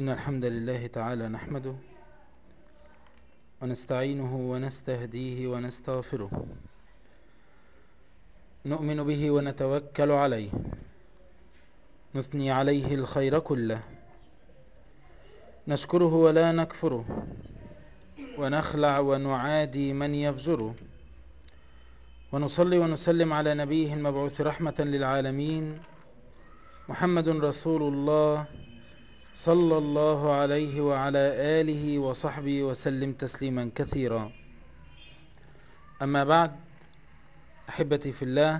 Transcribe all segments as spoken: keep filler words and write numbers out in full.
إن الحمد لله تعالى نحمده ونستعينه ونستهديه ونستغفره، نؤمن به ونتوكل عليه، نثني عليه الخير كله، نشكره ولا نكفره، ونخلع ونعادي من يفجره، ونصلي ونسلم على نبيه المبعوث رحمة للعالمين محمد رسول الله صلى الله عليه وعلى آله وصحبه وسلم تسليما كثيرا. أما بعد، أحبتي في الله،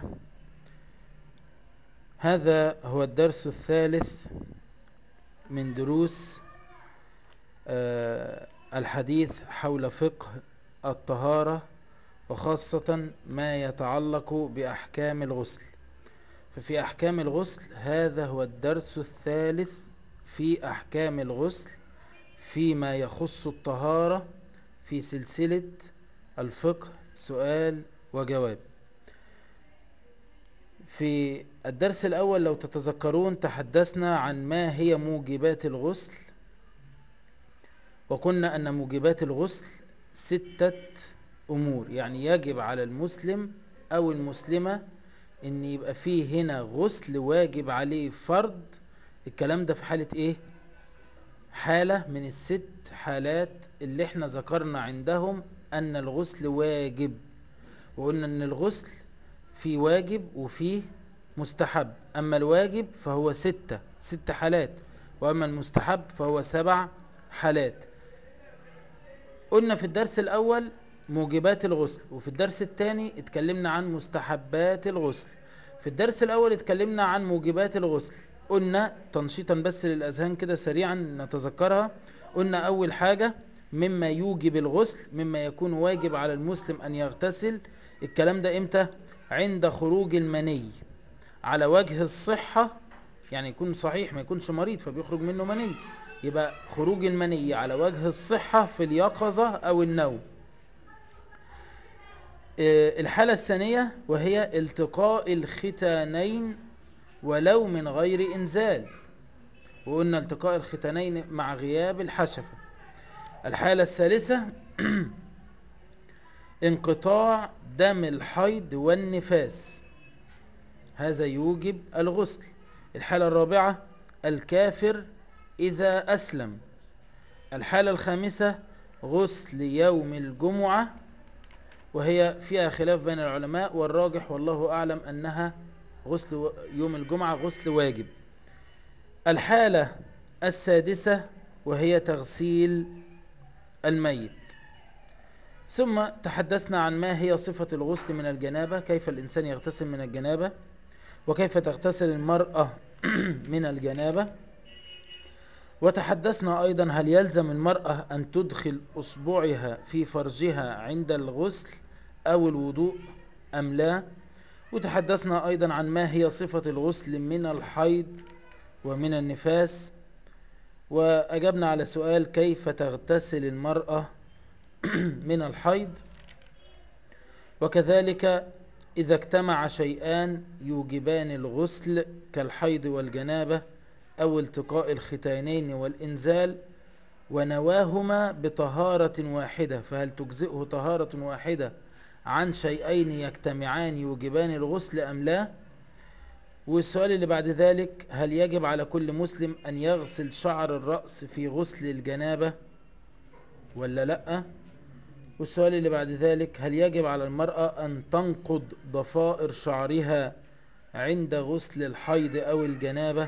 هذا هو الدرس الثالث من دروس الحديث حول فقه الطهارة، وخاصة ما يتعلق بأحكام الغسل. ففي أحكام الغسل هذا هو الدرس الثالث في أحكام الغسل فيما يخص الطهارة في سلسلة الفقه سؤال وجواب. في الدرس الأول لو تتذكرون تحدثنا عن ما هي موجبات الغسل، وقلنا أن موجبات الغسل ستة أمور، يعني يجب على المسلم أو المسلمة أن يبقى فيه هنا غسل واجب عليه فرض. الكلام ده في حالة إيه؟ حالة من الست حالات اللي احنا ذكرنا عندهم أن الغسل واجب، وقلنا أن الغسل فيه واجب وفيه مستحب. أما الواجب فهو ستة ست حالات، وأما المستحب فهو سبع حالات. قلنا في الدرس الأول موجبات الغسل، وفي الدرس الثاني اتكلمنا عن مستحبات الغسل. في الدرس الأول اتكلمنا عن موجبات الغسل، قلنا تنشيطا بس للأذهان كده سريعا نتذكرها. قلنا أول حاجة مما يوجب الغسل، مما يكون واجب على المسلم أن يغتسل. الكلام ده إمتى؟ عند خروج المني على وجه الصحة، يعني يكون صحيح ما يكونش مريض فبيخرج منه مني، يبقى خروج المني على وجه الصحة في اليقظة أو النوم. الحالة الثانية وهي التقاء الختانين ولو من غير إنزال، وقلنا التقاء الختانين مع غياب الحشفة. الحالة الثالثة انقطاع دم الحيض والنفاس، هذا يوجب الغسل. الحالة الرابعة الكافر إذا أسلم. الحالة الخامسة غسل يوم الجمعة، وهي فيها خلاف بين العلماء، والراجح والله أعلم أنها غسل يوم الجمعة غسل واجب. الحالة السادسة وهي تغسيل الميت. ثم تحدثنا عن ما هي صفة الغسل من الجنابة، كيف الإنسان يغتسل من الجنابة، وكيف تغتسل المرأة من الجنابة. وتحدثنا أيضا هل يلزم المرأة أن تدخل أصبعها في فرجها عند الغسل أو الوضوء أم لا. وتحدثنا أيضا عن ما هي صفة الغسل من الحيض ومن النفاس، وأجبنا على سؤال كيف تغتسل المرأة من الحيض. وكذلك إذا اجتمع شيئان يوجبان الغسل كالحيض والجنابة أو التقاء الختانين والإنزال ونواهما بطهارة واحدة، فهل تجزئه طهارة واحدة عن شيئين يجتمعان يوجبان الغسل أم لا. والسؤال اللي بعد ذلك هل يجب على كل مسلم أن يغسل شعر الرأس في غسل الجنابة ولا لأ. والسؤال اللي بعد ذلك هل يجب على المرأة أن تنقض ضفائر شعرها عند غسل الحيض أو الجنابة.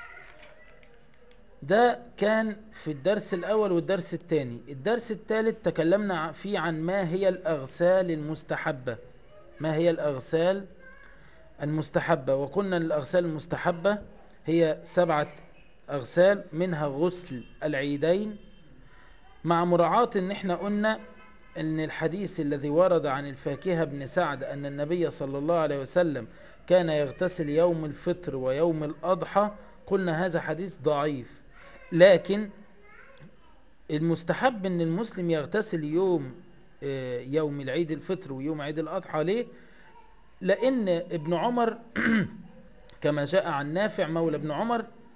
ده كان في الدرس الأول والدرس الثاني. الدرس الثالث تكلمنا فيه عن ما هي الأغسال المستحبة، ما هي الأغسال المستحبة. وقلنا الأغسال المستحبة هي سبعة أغسال، منها غسل العيدين، مع مراعاة ان احنا قلنا ان الحديث الذي ورد عن الفاكهة بن سعد ان النبي صلى الله عليه وسلم كان يغتسل يوم الفطر ويوم الأضحى، قلنا هذا حديث ضعيف. لكن المستحب ان المسلم يغتسل يوم يوم العيد الفطر ويوم عيد الأضحى. ليه؟ لأن ابن عمر كما جاء عن نافع مولى ابن عمر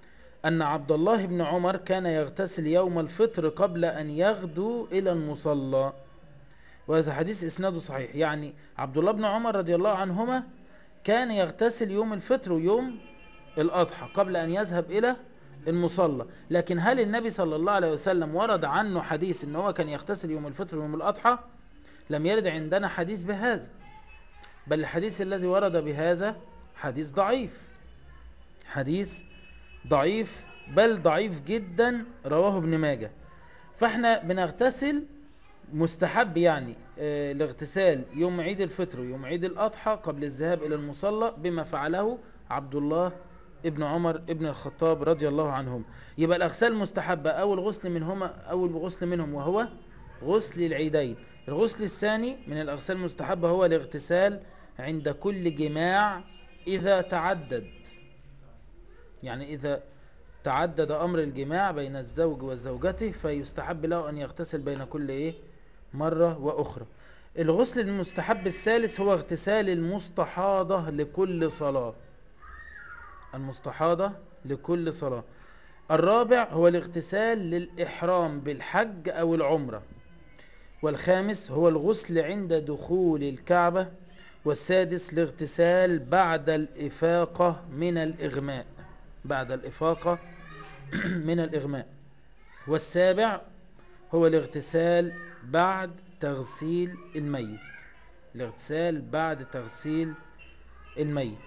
أن عبد الله بن عمر كان يغتسل يوم الفطر قبل أن يغدو إلى المصلى، وهذا حديث إسناده صحيح. يعني عبد الله بن عمر رضي الله عنهما كان يغتسل يوم الفطر ويوم الأضحى قبل أن يذهب إلى المصلى. لكن هل النبي صلى الله عليه وسلم ورد عنه حديث ان هو كان يغتسل يوم الفطر ويوم الأضحى؟ لم يرد عندنا حديث بهذا، بل الحديث الذي ورد بهذا حديث ضعيف، حديث ضعيف بل ضعيف جدا، رواه ابن ماجه. فاحنا بنغتسل مستحب يعني اه الاغتسال يوم عيد الفطر ويوم عيد الأضحى قبل الذهاب إلى المصلى، بما فعله عبد الله ابن عمر ابن الخطاب رضي الله عنهم. يبقى الأغسال مستحبة، أول غسل منهما أول غسل منهم وهو غسل العيدين. الغسل الثاني من الأغسال المستحبة هو الاغتسال عند كل جماع إذا تعدد، يعني إذا تعدد أمر الجماع بين الزوج وزوجته فيستحب له أن يغتسل بين كل إيه مرة وأخرى. الغسل المستحب الثالث هو اغتسال المستحاضة لكل صلاة، المستحاضة لكل صلاة. الرابع هو الاغتسال للإحرام بالحج أو العمرة. والخامس هو الغسل عند دخول الكعبة. والسادس الاغتسال بعد الإفاقة من الإغماء، بعد الإفاقة من الإغماء. والسابع هو الاغتسال بعد تغسيل الميت، الاغتسال بعد تغسيل الميت.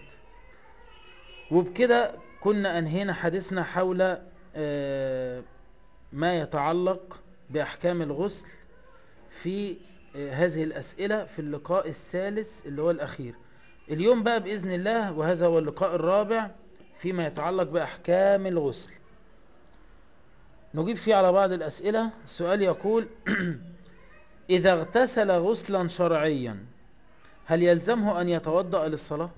وبكده كنا أنهينا حديثنا حول ما يتعلق بأحكام الغسل في هذه الأسئلة في اللقاء الثالث اللي هو الأخير. اليوم بقى بإذن الله، وهذا هو اللقاء الرابع فيما يتعلق بأحكام الغسل، نجيب فيه على بعض الأسئلة. السؤال يقول إذا اغتسل غسلا شرعيا هل يلزمه أن يتوضأ للصلاة؟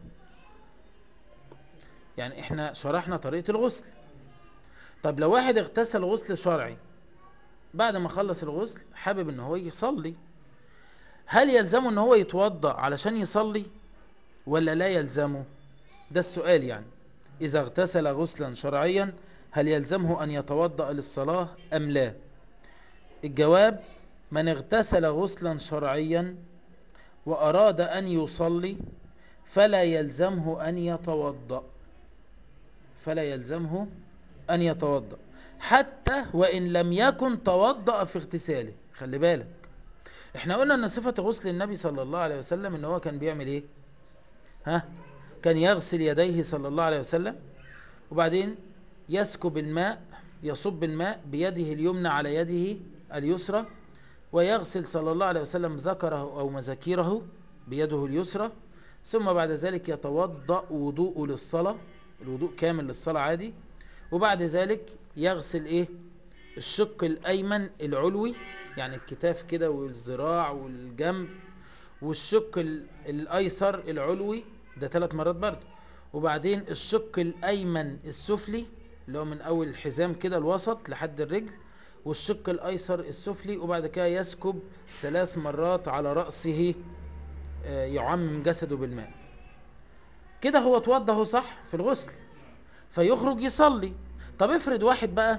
يعني احنا شرحنا طريقة الغسل. طب لو واحد اغتسل غسل شرعي بعد ما خلص الغسل حابب ان هو يصلي، هل يلزمه ان هو يتوضأ علشان يصلي ولا لا يلزمه؟ ده السؤال. يعني إذا اغتسل غسلا شرعيا هل يلزمه أن يتوضأ للصلاة أم لا؟ الجواب: من اغتسل غسلا شرعيا وأراد أن يصلي فلا يلزمه أن يتوضأ، فلا يلزمه أن يتوضأ حتى وإن لم يكن توضأ في اغتساله. خلي بالك، احنا قلنا ان صفة غسل النبي صلى الله عليه وسلم ان هو كان بيعمل ايه؟ ها؟ كان يغسل يديه صلى الله عليه وسلم، وبعدين يسكب الماء، يصب الماء بيده اليمنى على يده اليسرى، ويغسل صلى الله عليه وسلم ذكره أو مذاكيره بيده اليسرى، ثم بعد ذلك يتوضأ وضوء للصلاة، الوضوء كامل للصلاة عادي. وبعد ذلك يغسل ايه؟ الشق الأيمن العلوي، يعني الكتاف كده والذراع والجنب، والشق الأيسر العلوي ده ثلاث مرات برضه، وبعدين الشق الأيمن السفلي اللي هو من أول الحزام كده الوسط لحد الرجل، والشق الأيسر السفلي، وبعد كده يسكب ثلاث مرات على رأسه يعمم جسده بالماء. كده هو توضه صح في الغسل، فيخرج يصلي. طب افرض واحد بقى،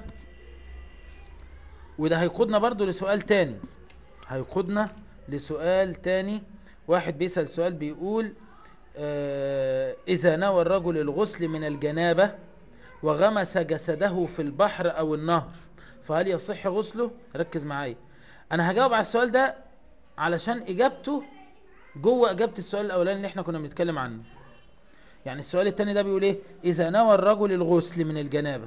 وده هيقودنا برضو لسؤال تاني، هيقودنا لسؤال تاني. واحد بيسأل سؤال بيقول آه إذا نوى الرجل الغسل من الجنابة وغمس جسده في البحر أو النهر فهل يصح غسله؟ ركز معايا، أنا هجاوب على السؤال ده علشان إجابته جوه إجابة السؤال الأولاني اللي احنا كنا بنتكلم عنه. يعني السؤال التاني ده بيقول إيه؟ إذا نوى الرجل الغسل من الجنابة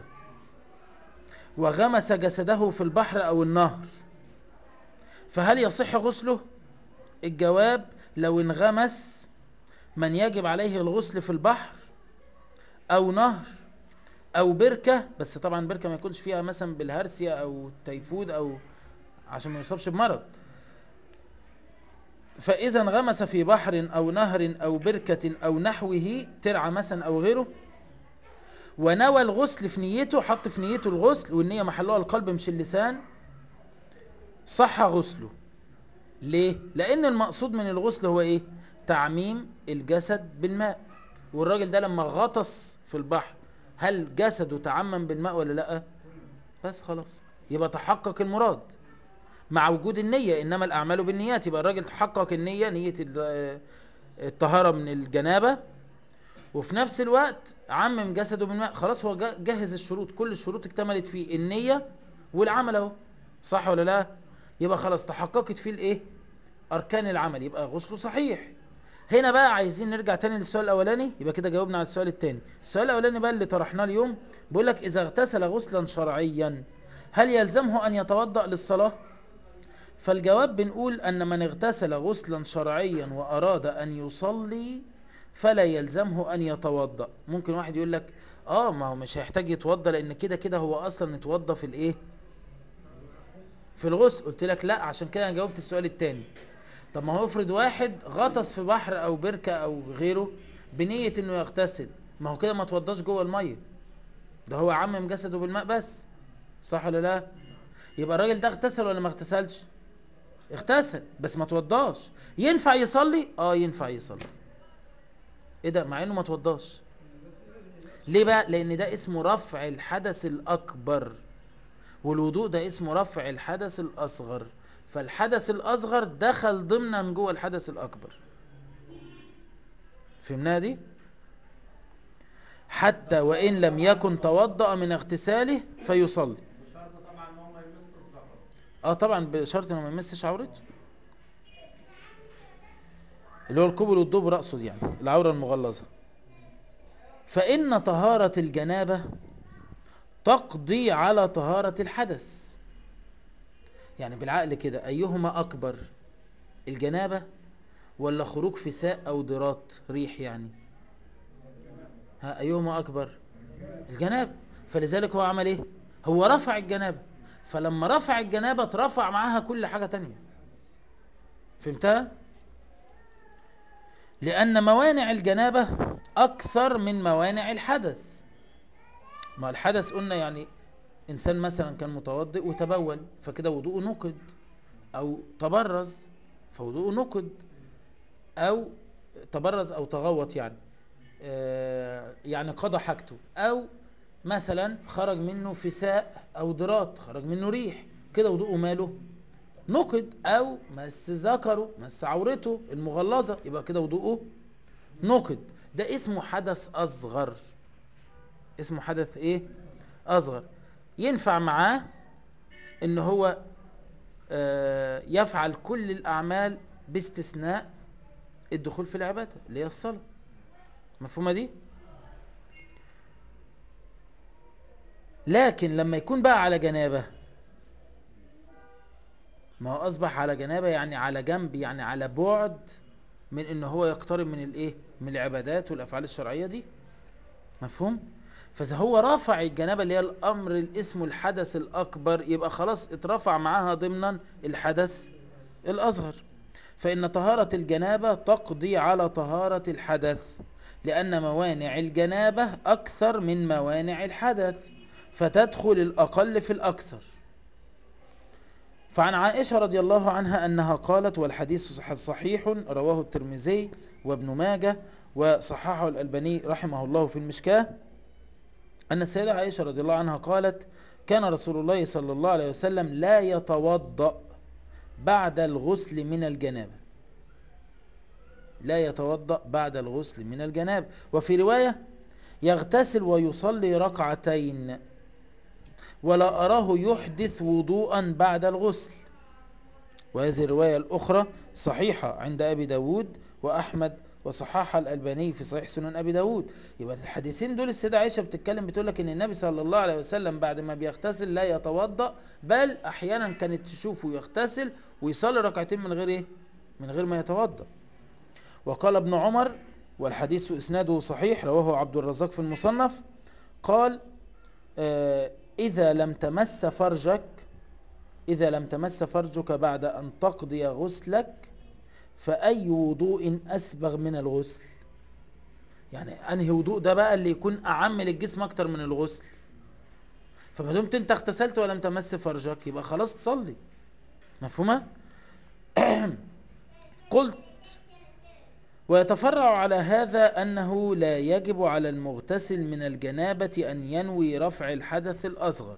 وغمس جسده في البحر أو النهر فهل يصح غسله؟ الجواب: لو انغمس من يجب عليه الغسل في البحر أو نهر أو بركة، بس طبعا بركة ما يكونش فيها مثلا بالهرسية أو تيفود أو عشان ما يصابش بمرض. فإذا انغمس في بحر أو نهر أو بركة أو نحوه، ترعى مثلا أو غيره، ونوى الغسل في نيته، حط في نيته الغسل والنية محلها القلب مش اللسان، صح غسله. ليه؟ لأن المقصود من الغسل هو إيه؟ تعميم الجسد بالماء. والراجل ده لما غطس في البحر هل جسده تعمم بالماء ولا لا؟ بس خلاص، يبقى تحقق المراد مع وجود النية، انما الاعمال بالنيات. يبقى الراجل تحقق النية، نية الطهارة من الجنابة، وفي نفس الوقت عمم جسده بالماء. خلاص هو جهز الشروط، كل الشروط اكتملت فيه، النية والعمل اهو، صح ولا لا؟ يبقى خلاص تحققت فيه الايه؟ اركان العمل، يبقى غسله صحيح. هنا بقى عايزين نرجع تاني للسؤال الاولاني، يبقى كده جاوبنا على السؤال التاني. السؤال الاولاني بقى اللي طرحناه اليوم بيقول لك اذا اغتسل غسلا شرعيا هل يلزمه ان يتوضأ للصلاة؟ فالجواب بنقول ان من اغتسل غسلا شرعيا واراد ان يصلي فلا يلزمه ان يتوضأ. ممكن واحد يقول لك اه ما هو مش هيحتاج يتوضأ لان كده كده هو اصلا يتوضأ في الايه؟ في الغسل. قلت لك لا، عشان كده انا جاوبت السؤال التاني. طب ما هو افرض واحد غطس في بحر او بركة او غيره بنية انه يغتسل، ما هو كده ما توضاش جوه المية، ده هو عمم جسده بالماء بس، صح ولا لا؟ يبقى الراجل ده اغتسل ولا ما اغتسلش؟ اغتسل بس ما توضاش. ينفع يصلي؟ اه ينفع يصلي. ايه ده؟ مع انه ما توضاش. ليه بقى؟ لان ده اسمه رفع الحدث الاكبر، والوضوء ده اسمه رفع الحدث الاصغر، فالحدث الاصغر دخل ضمنا جوه الحدث الاكبر. فهمناها دي؟ حتى وان لم يكن توضأ من اغتساله فيصلي. بشرط طبعا ان هو ما يمس الذكر. اه طبعا بشرط انه ما يمسش عورته، اللي هو القبل والدبر اقصد، يعني العورة المغلظة. فإن طهارة الجنابة تقضي على طهارة الحدث. يعني بالعقل كده، أيهما أكبر، الجنابة ولا خروج فساء أو ضرات ريح يعني؟ ها، أيهما أكبر؟ الجنابة. فلذلك هو عمل إيه؟ هو رفع الجنابة، فلما رفع الجنابة اترفع معاها كل حاجة تانية. فهمتها؟ لأن موانع الجنابة أكثر من موانع الحدث. ما الحدث قلنا يعني إنسان مثلا كان متوضئ وتبول فكده وضوءه نقض، او تبرز فوضوءه نقض، او تبرز او تغوط يعني آه يعني قضى حاجته، او مثلا خرج منه فساء او ضرات، خرج منه ريح، كده وضوءه ماله؟ نقض. او مس ذكره، مس عورته المغلظة، يبقى كده وضوءه نقض. ده اسمه حدث اصغر. اسمه حدث ايه؟ اصغر. ينفع معاه ان هو يفعل كل الأعمال باستثناء الدخول في العبادة اللي هي الصلاة. مفهومة دي؟ لكن لما يكون بقى على جنابة، ما هو أصبح على جنابة يعني على جنب، يعني على بعد من إن هو يقترب من الإيه؟ من العبادات والأفعال الشرعية دي. مفهوم؟ فإذا هو رافع الجنابة اللي هي الأمر اللي اسمه الحدث الأكبر، يبقى خلاص اترفع معاها ضمنا الحدث الأصغر. فإن طهارة الجنابة تقضي على طهارة الحدث، لأن موانع الجنابة أكثر من موانع الحدث، فتدخل الأقل في الأكثر. فعن عائشة رضي الله عنها أنها قالت، والحديث صحيح رواه الترمذي وابن ماجه وصححه الألباني رحمه الله في المشكاة، أن السيدة عائشة رضي الله عنها قالت: كان رسول الله صلى الله عليه وسلم لا يتوضأ بعد الغسل من الجنابة، لا يتوضأ بعد الغسل من الجنابة. وفي رواية: يغتسل ويصلي ركعتين ولا أراه يحدث وضوءا بعد الغسل. وهذه الرواية الأخرى صحيحة عند أبي داود وأحمد، وصححها الألباني في صحيح سنن أبي داود. يبقى الحديثين دول السيدة عائشة بتتكلم، بتقول لك إن النبي صلى الله عليه وسلم بعد ما بيغتسل لا يتوضأ، بل أحيانا كانت تشوفه يغتسل ويصلي ركعتين من غير إيه؟ من غير ما يتوضأ. وقال ابن عمر، والحديث إسناده صحيح رواه عبد الرزاق في المصنف، قال: آه إذا لم تمس فرجك إذا لم تمس فرجك بعد أن تقضي غسلك فأي وضوء أسبغ من الغسل. يعني أنهي وضوء ده بقى اللي يكون أعم للجسم أكتر من الغسل؟ فما دمت أنت اغتسلت ولم تمس فرجك يبقى خلاص تصلي. مفهومة؟ قلت ويتفرع على هذا أنه لا يجب على المغتسل من الجنابة أن ينوي رفع الحدث الأصغر.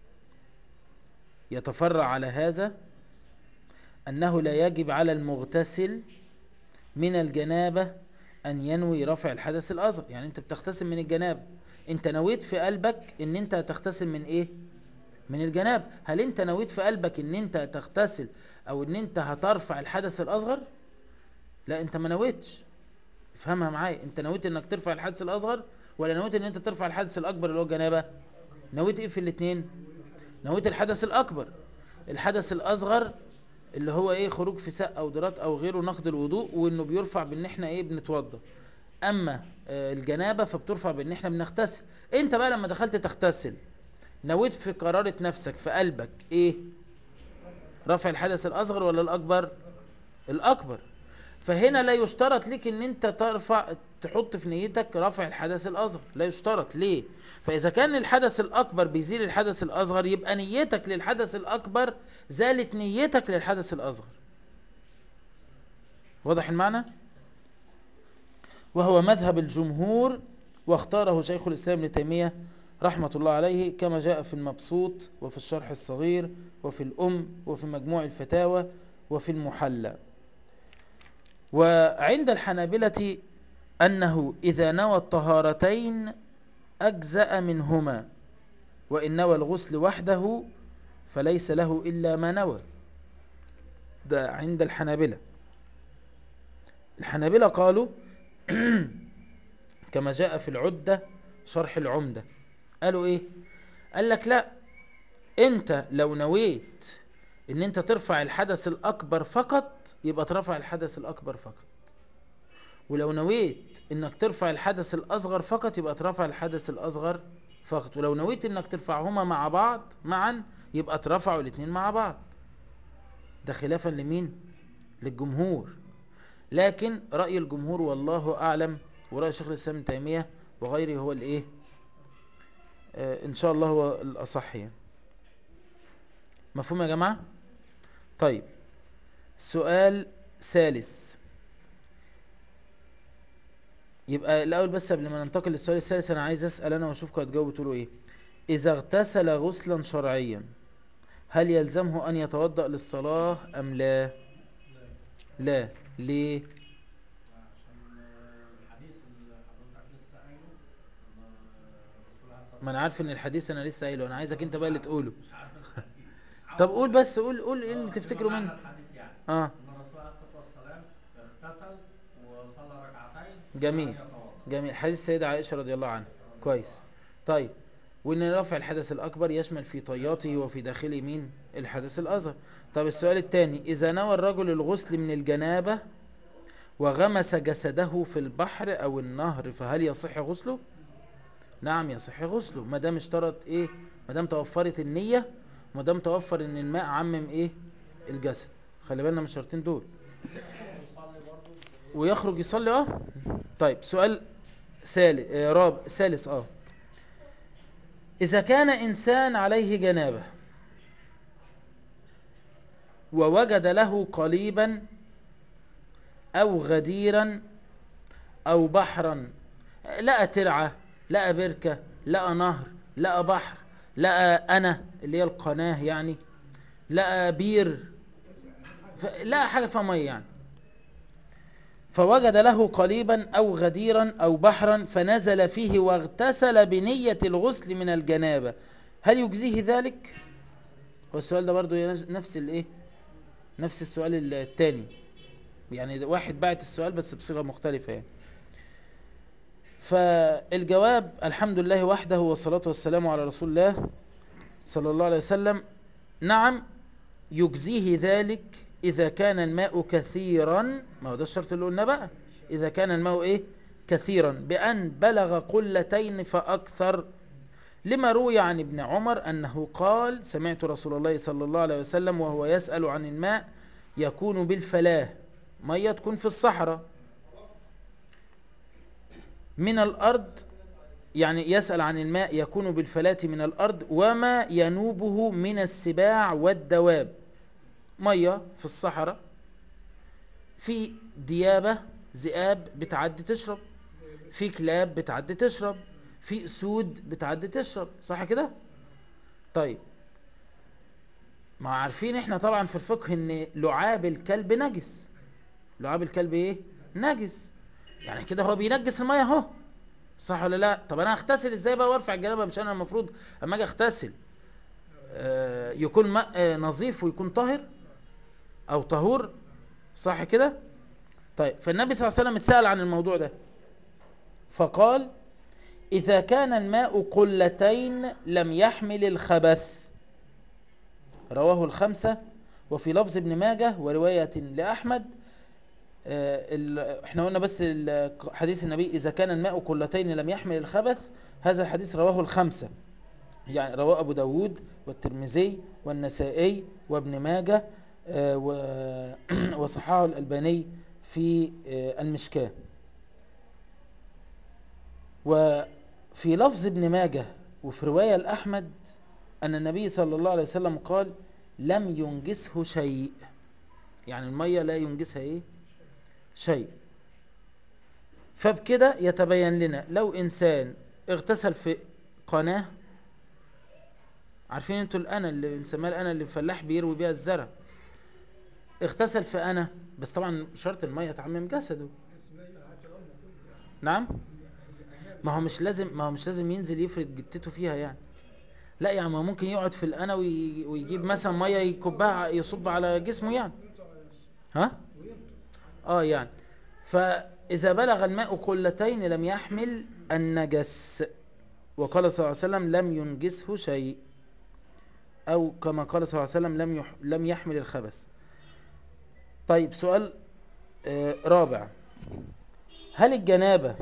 يتفرع على هذا أنه لا يجب على المغتسل من الجنابة أن ينوي رفع الحدث الأصغر. يعني أنت بتغتسل من الجنابة، أنت نويت في قلبك أن أنت هتغتسل من إيه؟ من الجنابة. هل أنت نويت في قلبك أن أنت هتغتسل أو أن أنت هترفع الحدث الأصغر؟ لا، أنت ما نويتش. افهمها معايا، أنت نويت أنك ترفع الحدث الأصغر ولا نويت أن أنت ترفع الحدث الأكبر اللي هو الجنابة؟ نويت إيه في الاثنين؟ نويت الحدث الأكبر. الحدث الأصغر اللي هو ايه؟ خروج فساء او ضرات او غيره، نقض الوضوء، وانه بيرفع بان احنا ايه؟ بنتوضى. اما آه الجنابه فبترفع بان احنا بنغتسل. انت بقى لما دخلت تغتسل نويت في قرارة نفسك في قلبك ايه؟ رفع الحدث الاصغر ولا الاكبر؟ الاكبر. فهنا لا يشترط ليك ان انت ترفع تحط في نيتك رفع الحدث الاصغر، لا يشترط. ليه؟ فاذا كان الحدث الاكبر بيزيل الحدث الاصغر يبقى نيتك للحدث الاكبر زالت نيتك للحدث الاصغر. واضح المعنى؟ وهو مذهب الجمهور، واختاره شيخ الإسلام ابن تيمية رحمة الله عليه كما جاء في المبسوط وفي الشرح الصغير وفي الأم وفي مجموع الفتاوى وفي المحلى. وعند الحنابلة أنه إذا نوى الطهارتين أجزأ منهما، وإن نوى الغسل وحده فليس له إلا ما نوى. ده عند الحنابلة. الحنابلة قالوا كما جاء في العدة شرح العمدة، قالوا ايه؟ قال لك لا، انت لو نويت ان انت ترفع الحدث الاكبر فقط يبقى ترفع الحدث الاكبر فقط، ولو نويت انك ترفع الحدث الاصغر فقط يبقى ترفع الحدث الاصغر فقط، ولو نويت انك ترفعهما مع بعض معا يبقى ترفعوا الاثنين مع بعض. ده خلافا لمين؟ للجمهور. لكن رأي الجمهور والله اعلم ورأي شيخ الاسلام ابن تيمية وغيره هو الايه؟ آه ان شاء الله هو الاصح يعني. مفهوم يا جماعة؟ طيب، سؤال ثالث. يبقى الاول بس قبل ما ننتقل للسؤال الثالث انا عايز اسال انا واشوفكم هتجاوبوا تقولوا ايه. اذا اغتسل غسلا شرعيا هل يلزمه ان يتوضا للصلاه ام لا؟ لا. ليه؟ عشان الحديث اللي حضرتك لسه قايله، ان الرسول عليه الصلاه ما انا عارف ان الحديث انا لسه قايله، انا عايزك انت مش بقى اللي عارف تقوله. مش عارف الحديث مش طب حافظ قول الحديث. بس، قول قول ايه اللي اه بما تفتكره منه. معنى الحديث يعني اه ان الرسول عليه الصلاه والسلام اغتسل وصلى ركعتين ثم ان جميل. يتوضا. جميل، حديث السيدة عائشة رضي الله عنها. رضي الله كويس. عنه. طيب، وان رفع الحدث الاكبر يشمل في طياته يشمل وفي داخله مين؟ الحدث الاصغر. طب السؤال الثاني، اذا نوى الرجل الغسل من الجنابة وغمس جسده في البحر او النهر فهل يصح غسله؟ نعم يصح غسله، ما دام اشترط ايه؟ ما دام توفرت النية، ما دام توفر ان الماء عمم ايه؟ الجسد. خلي بالنا من الشرطين دول. ويخرج يصلي برضه بايه؟ ويخرج يصلي. اه طيب، سؤال ثالث آه رابع ثالث اه اذا كان انسان عليه جنابه ووجد له قليبا او غديرا او بحرا، لقى ترعه، لقى بركه، لقى نهر، لقى بحر، لقى انا اللي هي القناه يعني، لقى بير، لقى حاجه فيها ميه يعني، فوجد له قليبا او غديرا او بحرا فنزل فيه واغتسل بنية الغسل من الجنابة، هل يجزيه ذلك؟ هو السؤال ده برضو نفس الايه؟ نفس السؤال الثاني، يعني واحد بعت السؤال بس بصيغة مختلفة يعني. فالجواب الحمد لله وحده والصلاة والسلام على رسول الله صلى الله عليه وسلم. نعم يجزيه ذلك إذا كان الماء كثيرا، ما هو ده الشرط اللي قلنا بقى، إذا كان الماء إيه؟ كثيرا بأن بلغ قلتين فأكثر، لما روي عن ابن عمر أنه قال سمعت رسول الله صلى الله عليه وسلم وهو يسأل عن الماء يكون بالفلاة، مية تكون في الصحراء من الأرض، يعني يسأل عن الماء يكون بالفلاة من الأرض وما ينوبه من السباع والدواب، مية في الصحراء في ديابة ذئاب بتعدي تشرب، في كلاب بتعدي تشرب، في اسود بتعدي تشرب، صح كده؟ طيب ما عارفين احنا طبعا في الفقه ان لعاب الكلب نجس. لعاب الكلب ايه؟ نجس. يعني كده هو بينجس الميه اهو، صح ولا لا؟ طب انا هغتسل ازاي بقى وارفع الجنابه؟ مش انا المفروض اما اجي اغتسل آه يكون ماء آه نظيف ويكون طاهر او طهور، صح كده؟ طيب فالنبي صلى الله عليه وسلم اتسأل عن الموضوع ده فقال اذا كان الماء قلتين لم يحمل الخبث. رواه الخمسة. وفي لفظ ابن ماجه ورواية لأحمد آه احنا قلنا بس حديث النبي اذا كان الماء قلتين لم يحمل الخبث، هذا الحديث رواه الخمسة، يعني رواه ابو داود والترمذي والنسائي وابن ماجه آه وصححه الألباني في آه المشكاة. وفي لفظ ابن ماجه وفي رواية الأحمد أن النبي صلى الله عليه وسلم قال لم ينجسه شيء، يعني المية لا ينجسها ايه؟ شيء. فبكده يتبين لنا لو إنسان اغتسل في قناة، عارفين انتوا الأنا اللي بنسميها الأنا اللي الفلاح بيروي بيها الزرع، اغتسل في أنا، بس طبعا شرط المية تعمم جسده. نعم، ما هو مش لازم ما هو مش لازم ينزل يفرد جتته فيها يعني، لا يعني ما ممكن يقعد في الأنا وي- ويجيب مثلا مية يكبها يصب على جسمه يعني، ها اه يعني. فإذا بلغ الماء قلتين لم يحمل النجس، وقال صلى الله عليه وسلم لم ينجسه شيء، أو كما قال صلى الله عليه وسلم لم يح لم يحمل الخبث. طيب سؤال آه رابع، هل الجنابة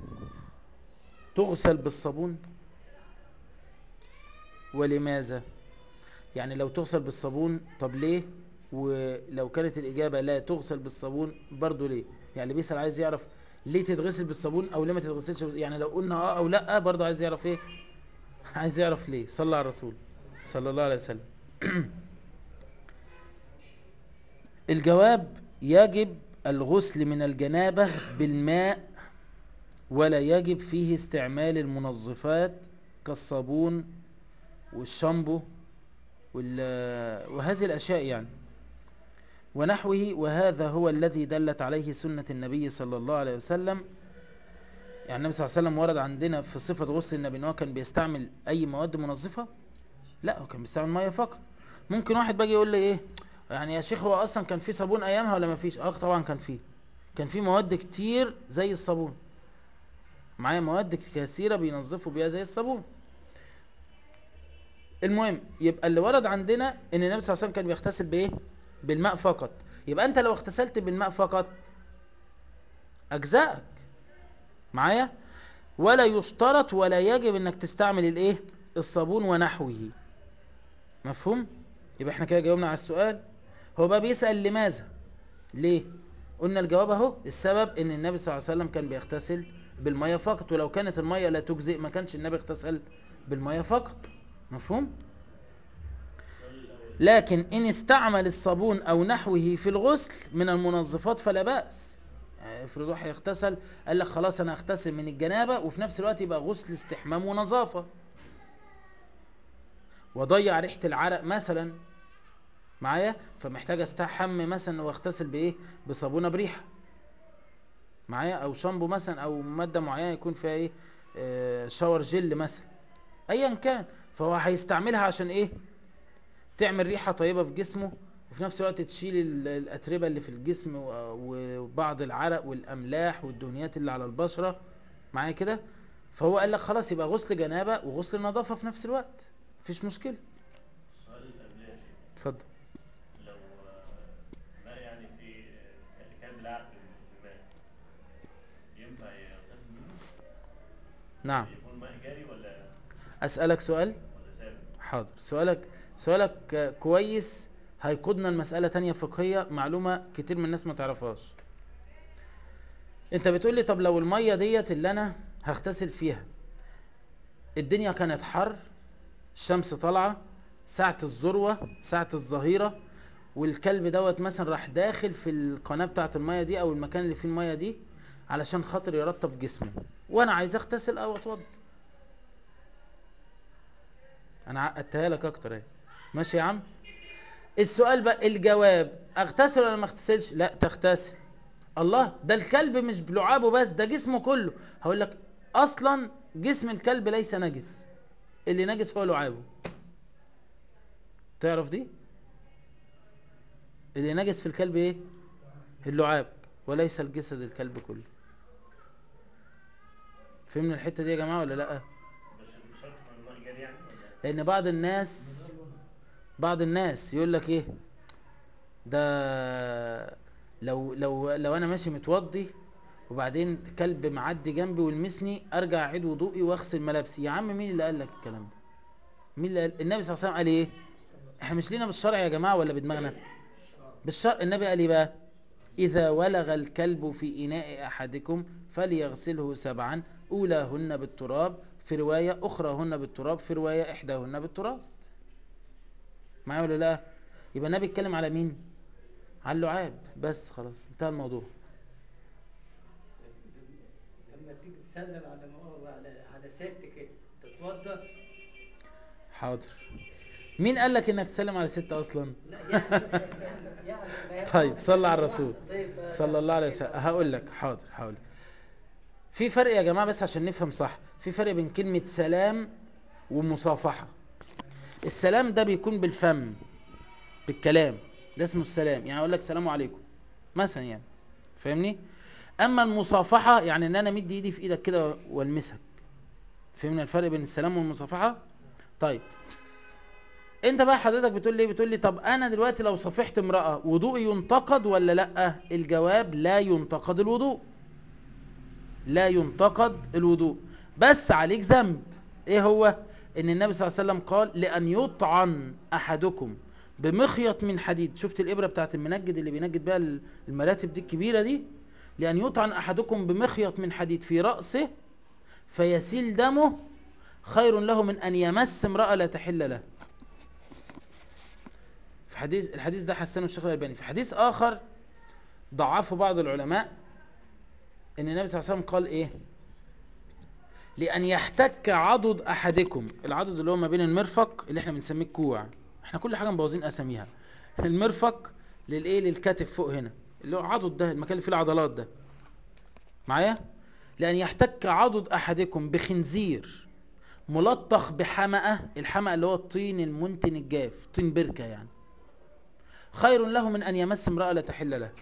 تغسل بالصابون؟ ولماذا؟ يعني لو تغسل بالصابون طب ليه؟ ولو كانت الإجابة لا تغسل بالصابون برضو ليه؟ يعني اللي بيسأل عايز يعرف ليه تتغسل بالصابون أو ليه ما تتغسلش، يعني لو قلنا اه أو لا برضو عايز يعرف ايه؟ عايز يعرف ليه. صلى على الرسول صلى الله عليه وسلم. الجواب يجب الغسل من الجنابة بالماء، ولا يجب فيه استعمال المنظفات كالصابون والشامبو وهذه الأشياء يعني ونحوه، وهذا هو الذي دلت عليه سنة النبي صلى الله عليه وسلم. يعني النبي صلى الله عليه وسلم ورد عندنا في صفة غسل النبي ان هو كان بيستعمل أي مواد منظفة؟ لا، هو كان بيستعمل مية فقط. ممكن واحد باجي يقول لي ايه يعني يا شيخ هو اصلا كان في صابون ايامها ولا ما فيش؟ اه طبعا كان فيه، كان في مواد كتير زي الصابون، معايا مواد كثيرة بينظفوا بيها زي الصابون. المهم يبقى اللي ورد عندنا ان النبي صلى الله عليه وسلم كان بيغتسل بايه؟ بالماء فقط. يبقى انت لو اغتسلت بالماء فقط اجزائك، معايا؟ ولا يشترط ولا يجب انك تستعمل الايه؟ الصابون ونحوه. مفهوم؟ يبقى احنا كده جاوبنا على السؤال. هو بقى بيسأل لماذا؟ ليه؟ قلنا الجواب اهو، السبب ان النبي صلى الله عليه وسلم كان بيغتسل بالمية فقط، ولو كانت المية لا تجزئ ما كانش النبي اغتسل بالمية فقط. مفهوم؟ لكن ان استعمل الصابون او نحوه في الغسل من المنظفات فلا بأس. يعني افرض واحد يغتسل قال لك خلاص انا اغتسل من الجنابة وفي نفس الوقت يبقى غسل استحمام ونظافة، وضيع ريحة العرق مثلا، معايا؟ فمحتاج استحم مثلا واغتسل بايه؟ بصابونة بريحة، معايا؟ او شامبو مثلا او مادة معينة يكون فيها ايه؟ آه شاور جل مثلا، ايا كان. فهو هيستعملها عشان ايه؟ تعمل ريحة طيبة في جسمه، وفي نفس الوقت تشيل ال- الأتربة اللي في الجسم و- وبعض العرق والأملاح والدهنيات اللي على البشرة، معايا كده؟ فهو قال لك خلاص يبقى غسل جنابة وغسل نظافة في نفس الوقت، مفيش مشكلة. السؤال اللي قبليه يا شيخ، اتفضل. لو آه، ماء يعني في آه، كلب لعب بالماء، ينفع يغتسل منه؟ نعم. يكون ماء جاري ولا أسألك سؤال. ولا ثابت؟ حاضر. سؤالك سؤالك آه، كويس، هيقودنا لمسألة تانية فقهية، معلومة كتير من الناس ما تعرفهاش. انت بتقول لي طب لو المية ديت اللي انا هغتسل فيها الدنيا كانت حر، الشمس طالعة، ساعة الذروة، ساعة الظهيرة، والكلب دوت مثلا راح داخل في القناة بتاعة المية دي او المكان اللي فيه المية دي علشان خاطر يرطب جسمه، وانا عايز اغتسل او اتوضى. انا عقدتها لك اكتر اهي. ماشي يا عم. السؤال بقى الجواب، اغتسل ولا ما اغتسلش؟ لا تغتسل. الله، ده الكلب مش بلعابه بس، ده جسمه كله. هقول لك اصلا جسم الكلب ليس نجس، اللي نجس هو لعابه. تعرف دي؟ اللي نجس في الكلب ايه؟ اللعاب، وليس الجسد الكلب كله. فهمنا الحتة دي يا جماعة ولا لا؟ مش بشرط من الماء الجاري يعني ولا؟ لان بعض الناس بعض الناس يقول لك ايه ده، لو لو لو انا ماشي متوضي وبعدين كلب معدي جنبي ويلمسني ارجع اعيد وضوئي واغسل ملابسي. يا عم مين اللي قال لك الكلام ده؟ مين اللي قال؟ النبي صلى الله عليه وسلم قال ايه؟ احنا مش لينا بالشرع يا جماعه ولا بدماغنا؟ بالشرع. النبي قال ايه بقى؟ اذا ولغ الكلب في اناء احدكم فليغسله سبعا، اولاهن بالتراب في روايه، اخراهن بالتراب في روايه، احداهن بالتراب. معايا ولا لا؟ يبقى النبي اتكلم على مين؟ على اللعاب بس، خلاص انتهى الموضوع. لما تيجي تسلم على مؤاخذة على على ست كده تتوضا. حاضر. مين قال لك انك تسلم على ستة اصلا؟ لا يعني يعني يعني ما هي طيب صلى على يعني الرسول واحدة ضيفة صلى الله عليه وسلم. هقول لك حاضر هقول لك. في فرق يا جماعة بس عشان نفهم صح، في فرق بين كلمة سلام ومصافحة. السلام ده بيكون بالفم، بالكلام، ده اسمه السلام. يعني اقول لك السلام عليكم مثلا يعني، فاهمني؟ اما المصافحة يعني ان انا مد ايدي في ايدك كده والمسك. فهمنا الفرق بين السلام والمصافحة؟ طيب انت بقى حضرتك بتقول لي بتقول لي طب انا دلوقتي لو صافحت امرأة وضوئي ينتقد ولا لا؟ الجواب لا ينتقد الوضوء، لا ينتقد الوضوء، بس عليك ذنب. ايه هو؟ ان النبي صلى الله عليه وسلم قال لان يطعن احدكم بمخيط من حديد. شفت الابرة بتاعت المنجد اللي بينجد بها المراتب دي الكبيرة دي؟ لان يطعن احدكم بمخيط من حديد في رأسه فيسيل دمه خير له من ان يمس امرأة لا تحل له. في حديث، الحديث ده حسنه الشيخ الألباني. في حديث آخر ضعفه بعض العلماء ان النبي صلى الله عليه وسلم قال ايه؟ لأن يحتك عضد أحدكم. العضد اللي هو ما بين المرفق اللي احنا بنسميه الكوع، احنا كل حاجة مبوظين أساميها. المرفق للإيه؟ للكتف فوق هنا، اللي هو عضد ده المكان اللي فيه العضلات ده. معايا؟ لأن يحتك عضد أحدكم بخنزير ملطخ بحمأة. الحمأة اللي هو الطين المنتن الجاف، طين بركة يعني، خير له من أن يمس امرأة لا تحل له.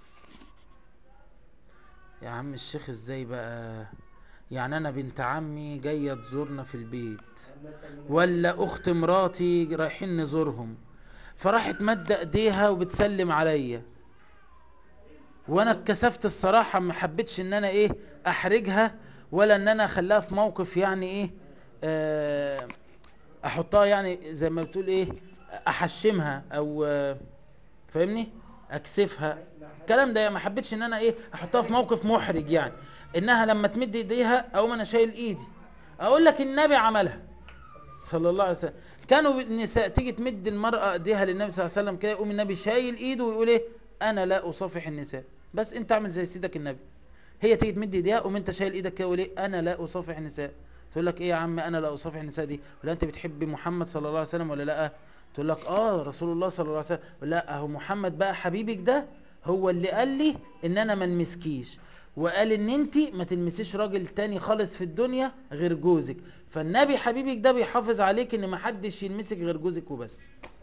يا عم الشيخ ازاي بقى؟ يعني انا بنت عمي جايه تزورنا في البيت، ولا اخت مراتي رايحين نزورهم، فراحت مادة ايديها وبتسلم عليا، وانا اتكسفت الصراحه، ما حبيتش ان انا ايه احرجها، ولا ان انا اخليها في موقف يعني ايه آه احطها يعني زي ما بتقول ايه احشمها او آه فاهمني اكسفها. الكلام ده ما حبيتش ان انا ايه احطها في موقف محرج، يعني انها لما تمد ايديها او انا شايل ايدي. اقول لك النبي عملها صلى الله عليه وسلم. كانوا النساء تيجي تمد المرأة ايديها للنبي صلى الله عليه وسلم كده، يقوم النبي شايل ايده ويقول ايه؟ انا لا اصافح النساء. بس انت اعمل زي سيدك النبي. هي تيجي تمد ايديها قوم انت شايل ايدك كده ويقول ايه؟ انا لا اصافح النساء. تقول لك ايه يا عم انا لا اصافح النساء دي؟ ولا انت بتحب محمد صلى الله عليه وسلم ولا لا؟ تقول لك اه رسول الله صلى الله عليه وسلم. لا اهو محمد بقى حبيبك ده هو اللي قال لي ان انا ما نمسكيش، وقال ان انت ما تلمسيش راجل تاني خالص في الدنيا غير جوزك. فالنبي حبيبك ده بيحافظ عليك ان ما حدش يلمسك غير جوزك وبس.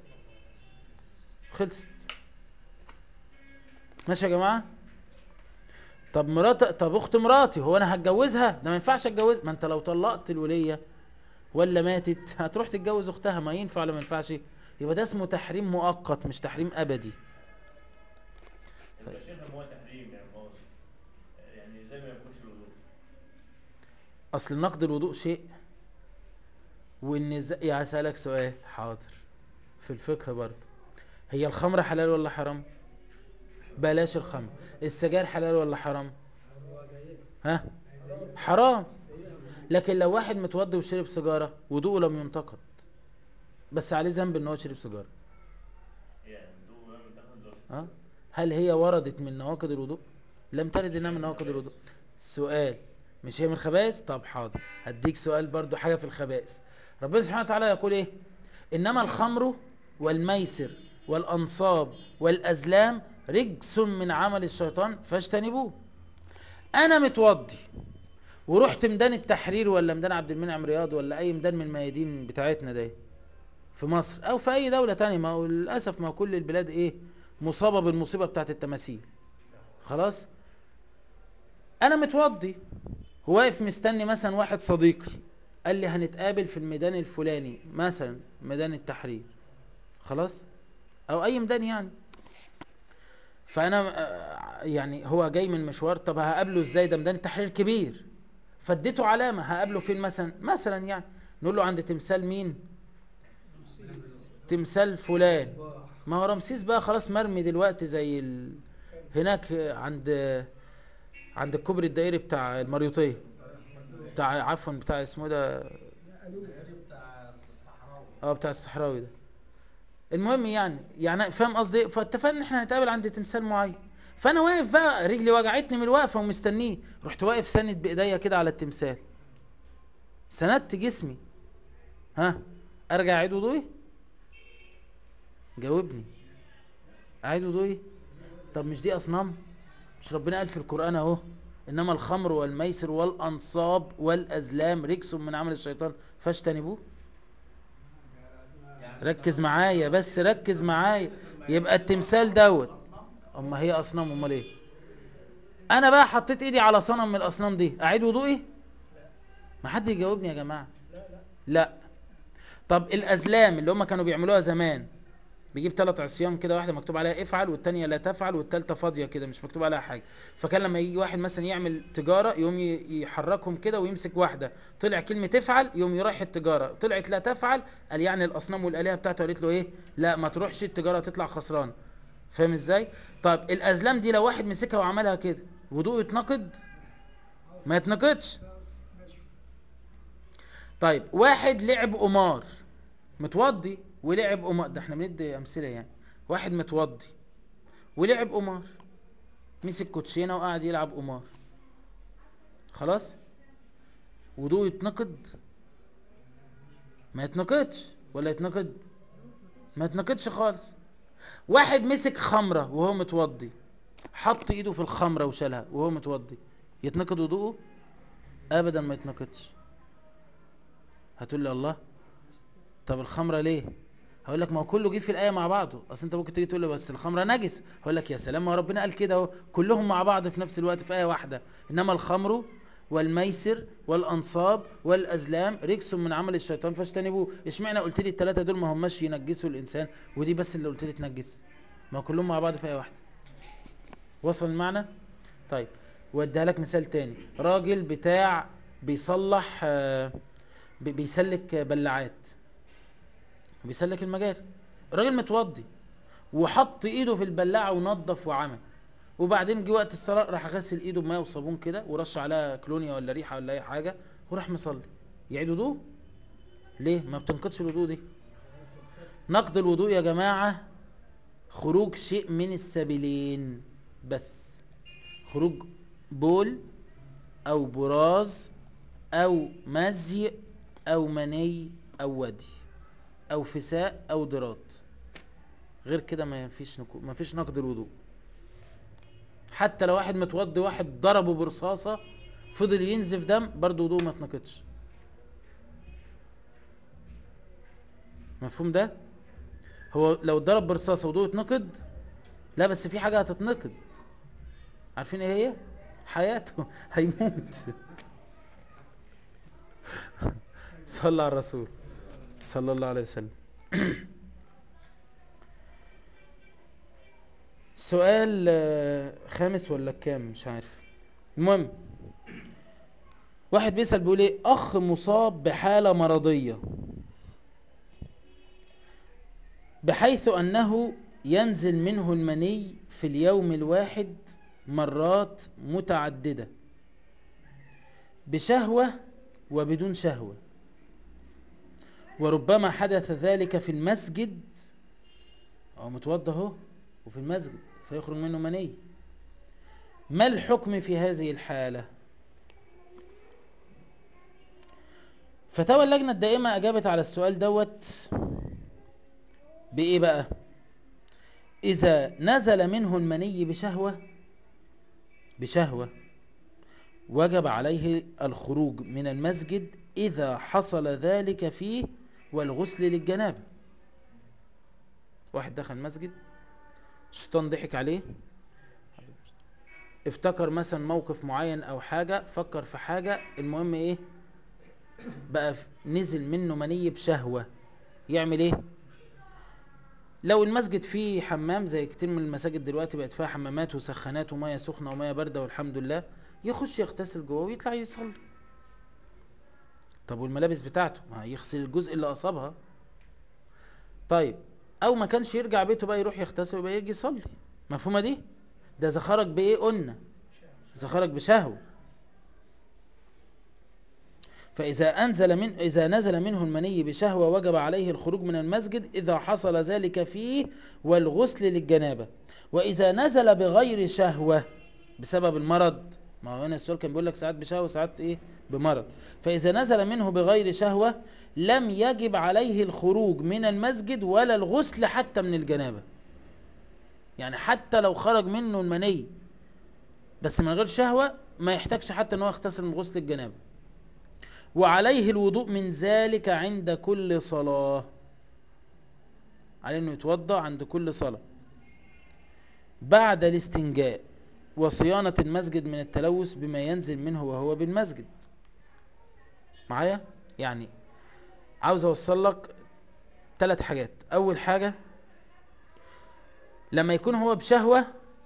خلصت. ماشي يا جماعه؟ طب مرات، طب اخت مراتي هو انا هتجوزها؟ ده ما ينفعش اتجوز. ما انت لو طلقت الوليه ولا ماتت هتروح تتجوز اختها، ما ينفع ولا ما ينفعش؟ يبقى ده اسمه تحريم مؤقت مش تحريم ابدي. يبقى شيخ لما هو تحريم يعني خلاص، يعني زي ما يكونش الوضوء. اصل نقد الوضوء شيء، والنزاع. يا هسألك سؤال حاضر في الفقه برضه، هي الخمر حلال ولا حرام؟ بلاش الخمر. السجاير حلال ولا حرام؟ ها؟ حرام. لكن لو واحد متوضي وشرب سيجاره وضوءه لم ينتقد، بس عليه ذنب ان هو شرب سيجاره. يعني وضوء اه هل هي وردت من نواقض الوضوء؟ لم ترد انها من نواقض الوضوء. السؤال مش هي من الخبائث؟ طب حاضر، هديك سؤال برضو حاجة في الخبائث. ربنا سبحانه وتعالى يقول ايه؟ انما الخمر والميسر والانصاب والازلام رجس من عمل الشيطان فاجتنبوه. انا متوضي ورحت ميدان التحرير ولا ميدان عبد المنعم رياض ولا اي ميدان من الميادين بتاعتنا ده في مصر او في اي دولة تانية، ما هو للاسف ما هو كل البلاد ايه مصابة بالمصيبة بتاعت التماثيل. خلاص انا متوضي واقف مستني مثلا واحد صديقي قال لي هنتقابل في الميدان الفلاني مثلا ميدان التحرير، خلاص، او اي ميدان يعني. فانا آه، يعني هو جاي من مشوار، طب هقابله ازاي؟ ده ميدان التحرير كبير. فاديته علامة هقابله فين مثلا مثلا يعني نقول له عند تمثال مين؟ تمثال فلان. ما هو رمسيس بقى خلاص مرمي دلوقتي زي ال... هناك عند عند الكوبري الدائري بتاع المريوطية، بتاع عفوا بتاع اسمه ده، اه بتاع الصحراوي ده. المهم يعني يعني فاهم قصدي؟ فاتفقنا ان احنا هنتقابل عند تمثال معين. فانا واقف بقى رجلي وجعتني من الوقفه ومستنيه، رحت واقف ساند بايديا كده على التمثال، سندت جسمي، ها ارجع اعيد وضوئي؟ جاوبني، اعيد وضوئي؟ طب مش دي اصنام؟ مش ربنا قال في القران اهو انما الخمر والميسر والانصاب والازلام رجس من عمل الشيطان فاجتنبوه؟ ركز معايا بس، ركز معايا. يبقى التمثال دوت، اما هي اصنام امال ايه؟ انا بقى حطيت ايدي على صنم من الاصنام دي، اعيد وضوئي؟ ما حد يجاوبني يا جماعه. لا. طب الازلام اللي هم كانوا بيعملوها زمان، بيجيب ثلاث عصيان كده، واحده مكتوب عليها افعل والثانيه لا تفعل والثالثه فاضيه كده مش مكتوب عليها حاجه. فكان لما يجي واحد مثلا يعمل تجاره يقوم يحركهم كده ويمسك واحده، طلع كلمه افعل يقوم يروح التجاره، طلعت لا تفعل قال يعني الاصنام والالهه بتاعته قالت له ايه؟ لا ما تروحش التجاره تطلع خسران. فاهم ازاي؟ طب الازلام دي لو واحد مسكها وعملها كده وضوءه يتنقض؟ ما يتنقضش. طيب واحد لعب قمار، متوضي ولعب قمار، ده احنا بندي امثله يعني. واحد متوضي ولعب قمار، مسك كوتشينه وقعد يلعب قمار، خلاص وضوء يتنقض؟ ما يتنقضش. ولا يتنقض؟ ما يتنقضش خالص. واحد مسك خمره وهو متوضي، حط ايده في الخمره وشالها وهو متوضي، يتنقض وضوءه؟ ابدا ما يتنقضش. هتقول لي الله، طب الخمره ليه؟ هقول لك ما هو كله جه في الايه مع بعضه. اصل انت ممكن تيجي تقول لي بس الخمره نجس، هقول لك يا سلام، ما هو ربنا قال كده اهو كلهم مع بعض في نفس الوقت في ايه واحده، انما الخمر والميسر والانصاب والازلام رجس من عمل الشيطان فاجتنبوه. اشمعنى قلت لي الثلاثه دول ما هماش ينجسوا الانسان ودي بس اللي قلت لي تنجس؟ ما هو كلهم مع بعض في ايه واحده. وصل المعنى؟ طيب واديها لك مثال تاني. راجل بتاع بيصلح آه، بي- بيسلك بلاعات، بيسلك المجاري، راجل متوضي وحط ايده في البلاعه ونظف وعمل، وبعدين جه وقت الصلاه راح غسل ايده بماء وصابون كده ورش عليها كلونيا ولا ريحه ولا اي حاجه وراح مصلي، يعيد وضوء؟ ليه؟ ما بتنقضش الوضوء دي. نقض الوضوء يا جماعه خروج شيء من السبيلين بس، خروج بول او براز او مزي او مني او ودي او فساء او ضرات، غير كده ما فيش نكو... ما فيش نقض الوضوء. حتى لو واحد متوضي واحد ضربه برصاصه فضل ينزف دم برضه وضوء ما اتنقضش. مفهوم ده؟ هو لو اتضرب برصاصه وضوء اتنقض؟ لا بس في حاجه هتتنقض، عارفين ايه هي؟ حياته هيموت. صلى على الرسول صلى الله عليه وسلم. سؤال آه، خامس ولا كام مش عارف. المهم واحد بيسأل بيقول ايه؟ اخ مصاب بحالة مرضية بحيث انه ينزل منه المني في اليوم الواحد مرات متعددة بشهوة وبدون شهوة، وربما حدث ذلك في المسجد، او متوضى اهو وفي المسجد فيخرج منه مني. ما الحكم في هذه الحالة؟ فتاوى اللجنة الدائمة أجابت على السؤال دوت بإيه بقى؟ إذا نزل منه المني بشهوة بشهوة وجب عليه الخروج من المسجد إذا حصل ذلك فيه والغسل للجنابة. واحد دخل مسجد، الشيطان ضحك عليه، افتكر مثلا موقف معين او حاجة، فكر في حاجة، المهم ايه بقى، نزل منه مني بشهوة، يعمل ايه؟ لو المسجد فيه حمام زي كتير من المساجد دلوقتي بقت فيها حمامات وسخانات ومية سخنة ومية باردة والحمد لله، يخش يغتسل جوه ويطلع يصلي. طب والملابس بتاعته ما يغسل الجزء اللي اصابها. طيب او ما كانش يرجع بيته بقى يروح يغتسل ويبقى يجي يصلي. مفهومة دي؟ ده اذا خرج بايه قلنا؟ اذا خرج بشهوة. فإذا أنزل من إذا نزل منه المني بشهوة وجب عليه الخروج من المسجد إذا حصل ذلك فيه والغسل للجنابة. وإذا نزل بغير شهوة بسبب المرض، ما هو هنا السؤال كان بيقول لك ساعات بشهوة ساعات إيه بمرض، فإذا نزل منه بغير شهوة لم يجب عليه الخروج من المسجد ولا الغسل حتى من الجنابة. يعني حتى لو خرج منه المني بس من غير شهوة ما يحتاجش حتى أنه يغتسل من غسل الجنابة. وعليه الوضوء من ذلك عند كل صلاة، عليه انه يتوضا عند كل صلاة بعد الاستنجاء وصيانة المسجد من التلوث بما ينزل منه وهو بالمسجد. معايا؟ يعني عاوز اوصل لك ثلاث حاجات. اول حاجة لما يكون هو بشهوة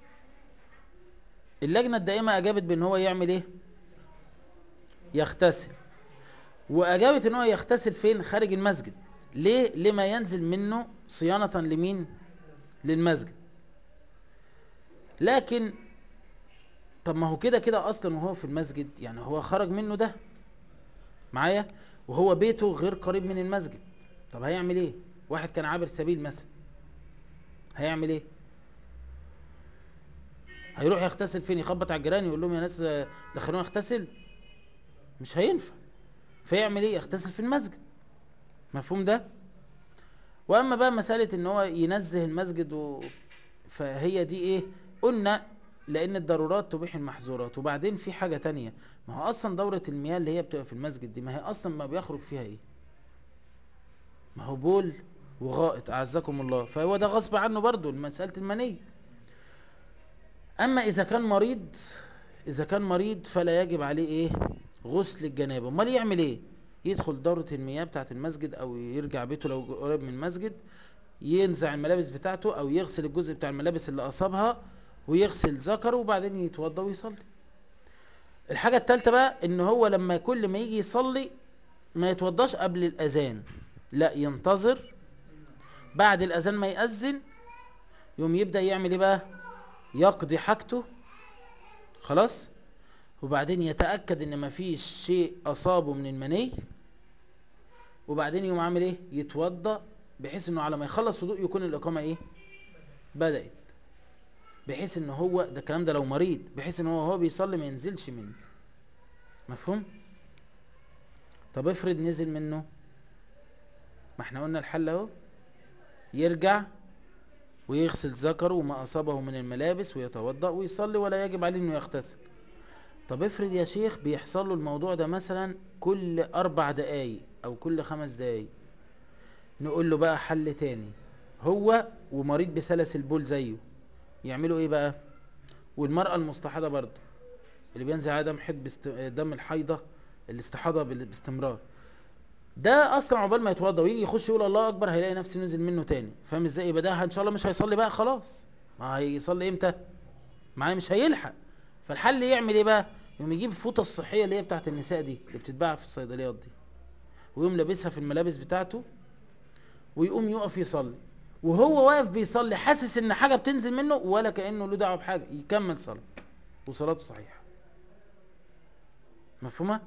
اللجنة الدائمة اجابت بان هو يعمل ايه؟ يغتسل. واجابت ان هو يغتسل فين؟ خارج المسجد. ليه؟ لما ينزل منه صيانة لمين؟ للمسجد. لكن طب ما هو كده كده اصلا وهو في المسجد، يعني هو خرج منه ده معايا، وهو بيته غير قريب من المسجد. طب هيعمل ايه؟ واحد كان عابر سبيل مثلا، هيعمل ايه؟ هيروح يغتسل فين؟ يخبط على الجيران يقول لهم يا ناس دخلوني اغتسل؟ مش هينفع. فيعمل ايه؟ يغتسل في المسجد. مفهوم ده؟ واما بقى مسألة ان هو ينزه المسجد و... فهي دي ايه؟ قلنا لان الضرورات تبيح المحظورات. وبعدين في حاجة تانية، ما هو اصلا دورة المياه اللي هي بتبقى في المسجد دي، ما هي اصلا ما بيخرج فيها ايه؟ ما هو بول وغائط اعزكم الله، فهو ده غصب عنه برضو مسألة المني. اما اذا كان مريض، اذا كان مريض فلا يجب عليه ايه؟ غسل الجنابه. امال يعمل ايه؟ يدخل دورة المياه بتاعه المسجد او يرجع بيته لو قريب من المسجد، ينزع الملابس بتاعته او يغسل الجزء بتاع الملابس اللي اصابها ويغسل ذكره وبعدين يتوضا ويصلي. الحاجه الثالثه بقى ان هو لما كل ما يجي يصلي ما يتوضاش قبل الاذان، لا ينتظر بعد الاذان ما يأذن يوم يبدأ يعمل ايه بقى؟ يقضي حاجته خلاص، وبعدين يتأكد ان مفيش شيء اصابه من المني، وبعدين يقوم عامل ايه؟ يتوضا، بحيث انه على ما يخلص وضوء يكون الاقامه ايه؟ بدأت. بحيث ان هو ده الكلام ده لو مريض، بحيث ان هو هو بيصلي ما ينزلش منه. مفهوم؟ طب افرض نزل منه، ما احنا قلنا الحل اهو، يرجع ويغسل ذكره وما اصابه من الملابس ويتوضا ويصلي ولا يجب عليه انه يغتسل. طب افرض يا شيخ بيحصل له الموضوع ده مثلا كل اربع دقايق او كل خمس دقايق، نقول له بقى حل تاني، هو ومريض بسلس البول زيه يعملوا ايه بقى؟ والمرأة المستحاضة برضه اللي بينزل عليها دم حيض بست... دم الحيضة الاستحاضة بال- باستمرار، ده اصلا عقبال ما يتوضا ويجي يخش يقول الله اكبر هيلاقي نفسه نزل منه تاني. فاهم ازاي؟ يبقى ده ان شاء الله مش هيصلي بقى خلاص. ما هيصلي امتى؟ معاه مش هيلحق. فالحل يعمل ايه بقى؟ يقوم يجيب الفوطه الصحيه اللي هي بتاعت النساء دي اللي بتتباع في الصيدليات دي، ويقوم لابسها في الملابس بتاعته ويقوم يقف يصلي، وهو واقف بيصلي حاسس ان حاجه بتنزل منه ولا كانه له دعوه بحاجه، يكمل صلاه وصلاته صحيحه. مفهومه؟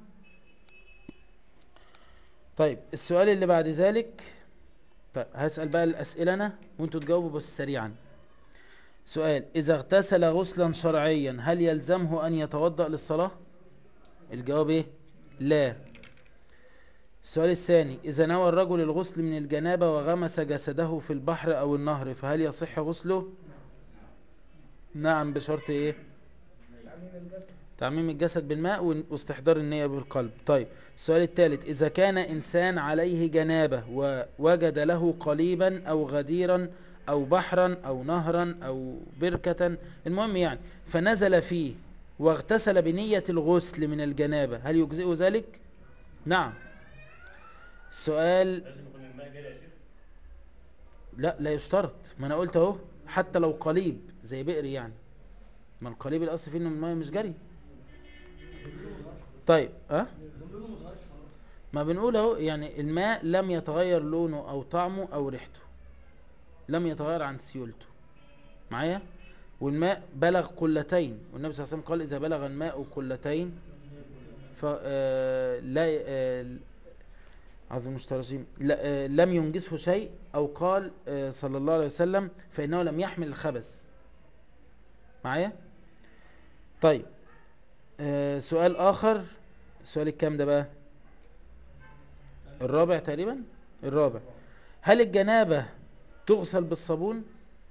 طيب السؤال اللي بعد ذلك، طيب هسأل بقى الأسئلة أنا وانتوا تجاوبوا بس سريعا. سؤال: إذا اغتسل غسلا شرعيا هل يلزمه أن يتوضأ للصلاة؟ الجواب إيه؟ لا. السؤال الثاني: إذا نوى الرجل الغسل من الجنابة وغمس جسده في البحر أو النهر فهل يصح غسله؟ نعم، بشرط إيه؟ تعميم الجسد. تعميم الجسد بالماء واستحضار النية بالقلب. طيب السؤال الثالث: إذا كان إنسان عليه جنابة ووجد له قليبا أو غديرا أو بحرا أو نهرا أو بركة، المهم يعني، فنزل فيه واغتسل بنية الغسل من الجنابة هل يجزئه ذلك؟ نعم. السؤال: لازم يكون الماء جاري يا شيخ؟ لا، لا يشترط، ما أنا قلت أهو حتى لو قليب زي بئر يعني، ما القليب الأصل فيه إنه الماء مش جاري. طيب أه؟ ما بنقول اهو يعني الماء لم يتغير لونه او طعمه او ريحته، لم يتغير عن سيولته معايا، والماء بلغ قلتين، والنبي صلى الله عليه وسلم قال: اذا بلغ الماء قلتين ف آه، لا آه، عظيم المشترجين لا آه، لم ينجسه شيء، او قال آه، صلى الله عليه وسلم: فانه لم يحمل الخبث معايا. طيب آه، سؤال اخر. السؤال الكام ده بقى؟ الرابع تقريبا. الرابع: هل الجنابة تغسل بالصابون؟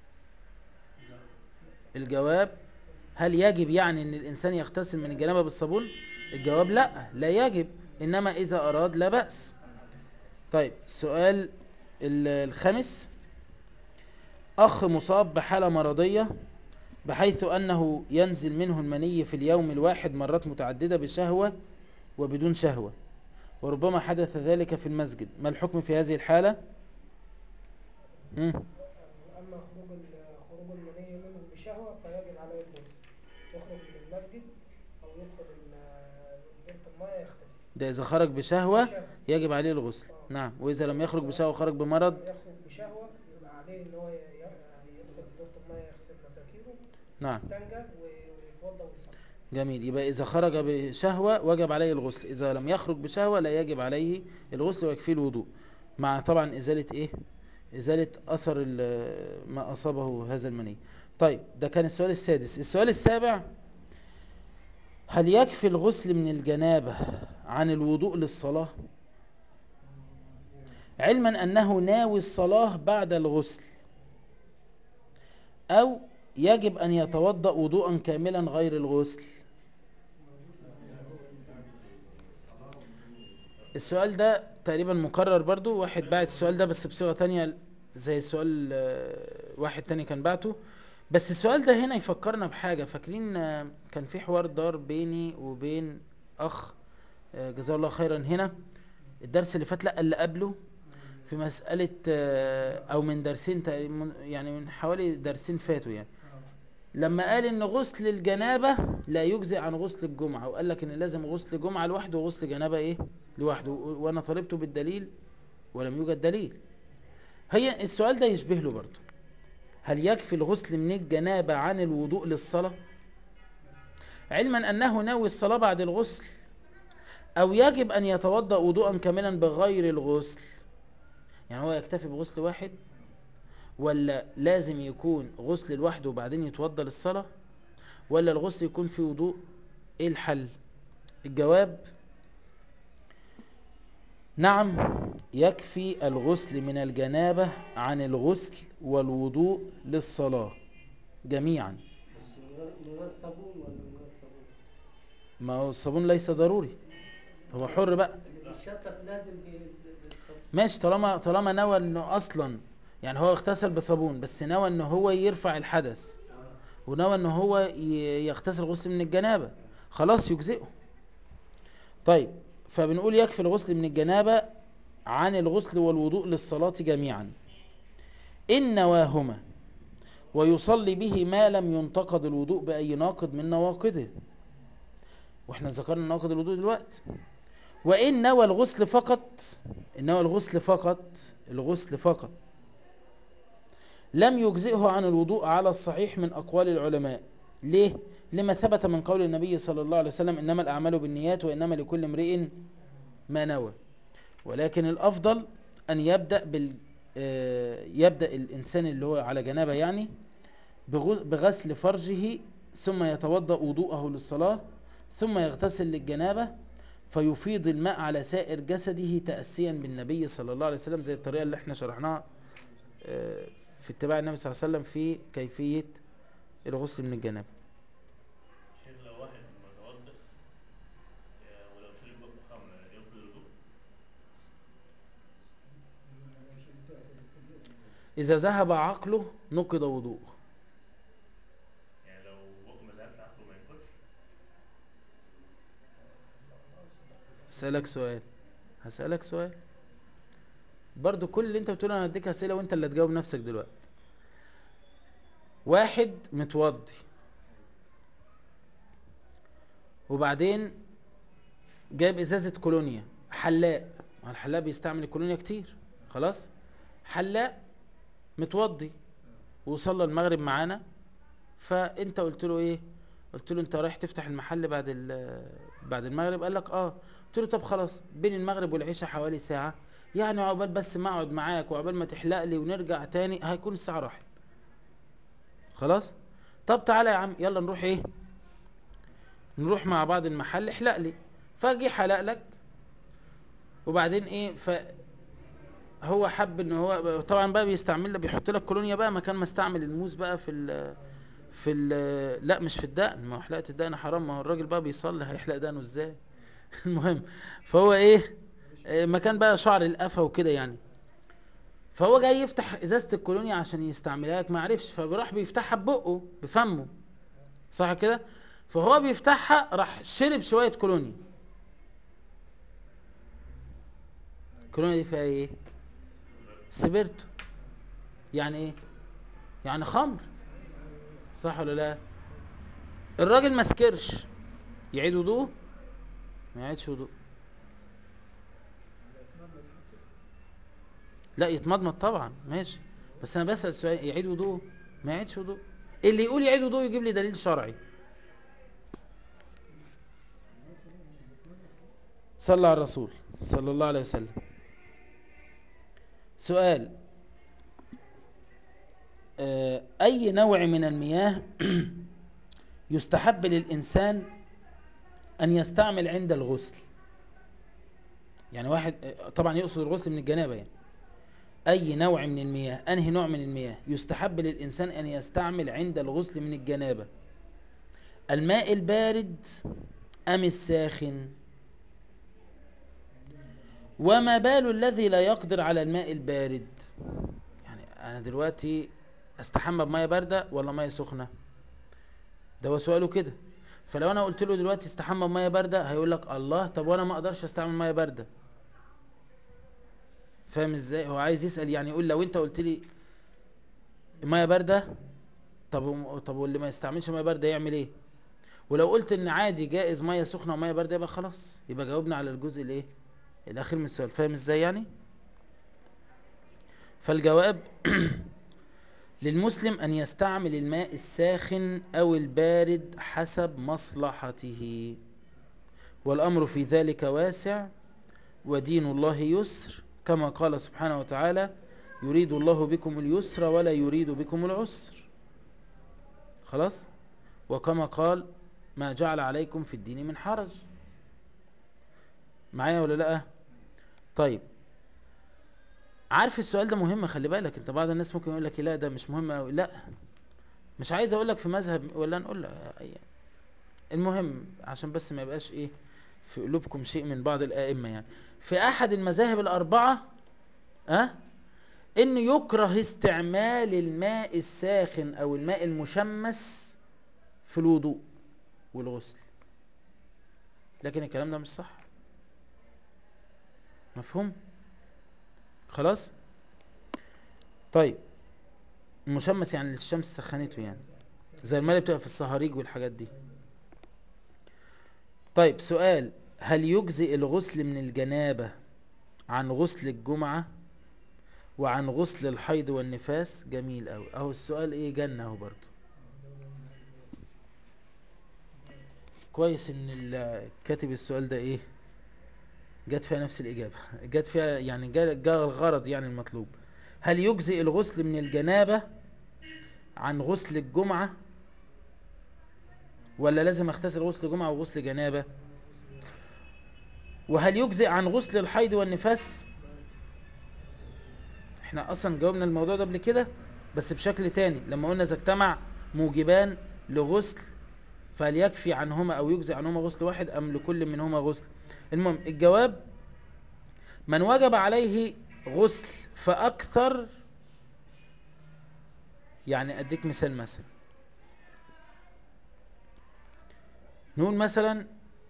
الجواب: هل يجب يعني ان الانسان يغتسل من الجنابة بالصابون؟ الجواب: لا، لا يجب، انما اذا اراد لا بأس. طيب السؤال ال- الخامس: اخ مصاب بحالة مرضية بحيث انه ينزل منه المني في اليوم الواحد مرات متعددة بشهوة وبدون شهوة، وربما حدث ذلك في المسجد، ما الحكم في هذه الحالة؟ مم. أما خروج ال- خروج المني منه بشهوة فيجب عليه الغسل، يخرج من المسجد أو يدخل ال- دورة المياه يغتسل. ده اذا خرج بشهوة بشهوة. يجب عليه الغسل. اه. نعم، واذا لم يخرج سواء بشهوة خرج بمرض. يخرج بشهوة يبقى عليه إن هو ي- ي- يدخل دورة المياه يغسل مساكينه، نعم، يستنجى و- ويتوضأ ويصلي. جميل. يبقى إذا خرج بشهوة وجب عليه الغسل، إذا لم يخرج بشهوة لا يجب عليه الغسل ويكفيه الوضوء، مع طبعا إزالة إيه؟ إزالة أثر ال- ما أصابه هذا المني. طيب ده كان السؤال السادس. السؤال السابع: هل يكفي الغسل من الجنابة عن الوضوء للصلاة؟ علما أنه ناوي الصلاة بعد الغسل، أو يجب أن يتوضأ وضوءا كاملا غير الغسل؟ السؤال ده تقريبا مكرر برضو، واحد بعت السؤال ده بس بصيغة تانية زي السؤال آه، واحد تاني كان بعته. بس السؤال ده هنا يفكرنا بحاجة. فاكرين آه، كان في حوار دار بيني وبين أخ آه، جزاه الله خيرا هنا الدرس اللي فات، لا اللي قبله، في مسألة آه، أو من درسين تقريباً، يعني من حوالي درسين فاتوا يعني، لما قال ان غسل الجنابة لا يجزئ عن غسل الجمعة، وقال لك ان لازم غسل جمعة لوحده وغسل جنابة ايه لوحده، وانا طالبته بالدليل ولم يوجد دليل. هي السؤال ده يشبه له برضه: هل يكفي الغسل من الجنابة عن الوضوء للصلاة، علما انه ناوي الصلاة بعد الغسل، او يجب ان يتوضأ وضوءا كاملا بغير الغسل؟ يعني هو يكتفي بغسل واحد، ولا لازم يكون غسل لوحده وبعدين يتوضأ للصلاة، ولا الغسل يكون فيه وضوء؟ ايه الحل؟ الجواب: نعم، يكفي الغسل من الجنابة عن الغسل والوضوء للصلاة جميعا. بس من غير من غير صابون ولا من غير صابون؟ ما هو الصابون ليس ضروري، هو حر بقى. اللي بيشطف لازم بال- بالصابون. ماشي، طالما طالما نوى انه اصلا، يعني هو اغتسل بصابون بس نوى انه هو يرفع الحدث، اه. ونوى انه هو ي- يغتسل غسل من الجنابة، خلاص يجزئه. طيب فبنقول يكفي الغسل من الجنابة عن الغسل والوضوء للصلاة جميعا إن نواهما، ويصلي به ما لم ينتقد الوضوء بأي ناقض من نواقضه، واحنا ذكرنا نواقض الوضوء دلوقتي. وإن نوى الغسل فقط، إن نوى الغسل فقط، الغسل فقط لم يجزئه عن الوضوء على الصحيح من أقوال العلماء. ليه؟ لما ثبت من قول النبي صلى الله عليه وسلم: إنما الأعمال بالنيات وإنما لكل امرئ ما نوى. ولكن الأفضل أن يبدأ بال آه، يبدأ الإنسان اللي هو على جنابه يعني بغ- بغسل فرجه ثم يتوضأ وضوءه للصلاة ثم يغتسل للجنابة فيفيض الماء على سائر جسده تأسيا بالنبي صلى الله عليه وسلم، زي الطريقة اللي احنا شرحناها آه، في اتباع النبي صلى الله عليه وسلم في كيفية الغسل من الجنابة. شيخ لو واحد متوضئ آه، ولو شرب بق خمر يبطل الوضوء؟ إذا ذهب عقله نقض وضوءه. يعني لو بقه ما ذهبش عقله ما ينفعش؟ هسألك سؤال هسألك سؤال برضو كل اللي انت بتقوله انا هديك اسئله وانت اللي هتجاوب نفسك دلوقتي. واحد متوضي وبعدين جايب ازازه كولونيا، حلاق، ما الحلاق بيستعمل الكولونيا كتير، خلاص، حلاق متوضي وصلى المغرب معانا، فانت قلت له ايه؟ قلت له انت رايح تفتح المحل بعد ال- بعد المغرب؟ قال لك اه. قلت له طب خلاص، بين المغرب والعشاء حوالي ساعه، يعني عقبال بس ما اقعد معاك وعقبال ما تحلق لي ونرجع تاني هيكون الساعه راحت، خلاص. طب تعالى يا عم يلا نروح ايه، نروح مع بعض المحل احلق لي. فاجي حلق لك وبعدين ايه، فهو حب ان هو طبعا بقى بيستعمل، بيحط لك كولونيا بقى مكان ما استعمل الموز بقى في ال في ال لا مش في الدقن، ما هو حلقه الدقن حرام، ما هو الراجل بقى بيصلي هيحلق دقنه ازاي؟ المهم، فهو ايه، آه، مكان بقى شعر القفا وكده يعني. فهو جاي يفتح ازازه الكولونيا عشان يستعملها لك، ما عرفش، فراح بيفتحها ببقه بفمه، صح كده؟ فهو بيفتحها راح شرب شويه كولونيا. الكولونيا دي فيها ايه؟ سبرتو. يعني ايه؟ يعني خمر، صح ولا لا؟ الراجل ما سكرش، يعيد وضوء؟ ما يعيدش وضوء. لا يتمضمض طبعا ماشي، بس انا بسأل سؤال، يعيد وضوء؟ ما يعيدش وضوء. اللي يقول يعيد وضوء يجيب لي دليل شرعي. صلى على الرسول صلى الله عليه وسلم. سؤال، آه، اي نوع من المياه يستحب للإنسان أن يستعمل عند الغسل؟ يعني واحد آه، طبعا يقصد الغسل من الجنابة يعني. أي نوع من المياه، أنهي نوع من المياه يستحب للإنسان أن يستعمل عند الغسل من الجنابة؟ الماء البارد أم الساخن؟ وما بال الذي لا يقدر على الماء البارد؟ يعني أنا دلوقتي أستحمى بمية باردة ولا مية سخنة؟ ده هو سؤاله كده. فلو أنا قلت له دلوقتي استحمى بمية باردة هيقول لك الله، طب وأنا ما أقدرش أستعمل مية باردة. فاهم ازاي؟ هو عايز يسأل يعني، يقول لو انت قلت لي ميه بارده، طب طب واللي ما يستعملش ميه بارده يعمل ايه؟ ولو قلت ان عادي جائز ميه سخنه وميه بارده، يبقى خلاص، يبقى جاوبنا على الجزء الايه الاخير من السؤال. فاهم ازاي يعني؟ فالجواب للمسلم ان يستعمل الماء الساخن او البارد حسب مصلحته، والامر في ذلك واسع، ودين الله يسر، كما قال سبحانه وتعالى يريد الله بكم اليسر ولا يريد بكم العسر، خلاص. وكما قال ما جعل عليكم في الدين من حرج. معايا ولا لا؟ طيب، عارف السؤال ده مهم، خلي بالك انت، بعض الناس ممكن يقول لك لا ده مش مهم أوي. لا، مش عايز اقول لك في مذهب ولا نقول لك، المهم عشان بس ما يبقاش ايه في قلوبكم شيء من بعض الائمه يعني. في احد المذاهب الاربعه ها أه؟ انه يكره استعمال الماء الساخن او الماء المشمس في الوضوء والغسل، لكن الكلام ده مش صح. مفهوم؟ خلاص. طيب، المشمس يعني اللي الشمس سخنته يعني، زي الماء اللي بتبقى في الصهاريج والحاجات دي. طيب سؤال، هل يجزئ الغسل من الجنابة عن غسل الجمعة وعن غسل الحيض والنفاس؟ جميل قوي اهو السؤال، ايه جنة اهو برضو. كويس ان ال- كاتب السؤال ده ايه جت فيها نفس الاجابة، جت فيها يعني جاء الغرض يعني المطلوب. هل يجزئ الغسل من الجنابة عن غسل الجمعة ولا لازم اغتسل غسل جمعة وغسل جنابة؟ وهل يجزئ عن غسل الحيض والنفاس؟ احنا اصلا جاوبنا الموضوع ده قبل كده بس بشكل تاني لما قلنا اذا اجتمع موجبان لغسل فهل يكفي عنهما او يجزئ عنهما غسل واحد ام لكل منهما غسل. المهم الجواب من وجب عليه غسل فاكثر. يعني اديك مثال، مثلا نقول مثلا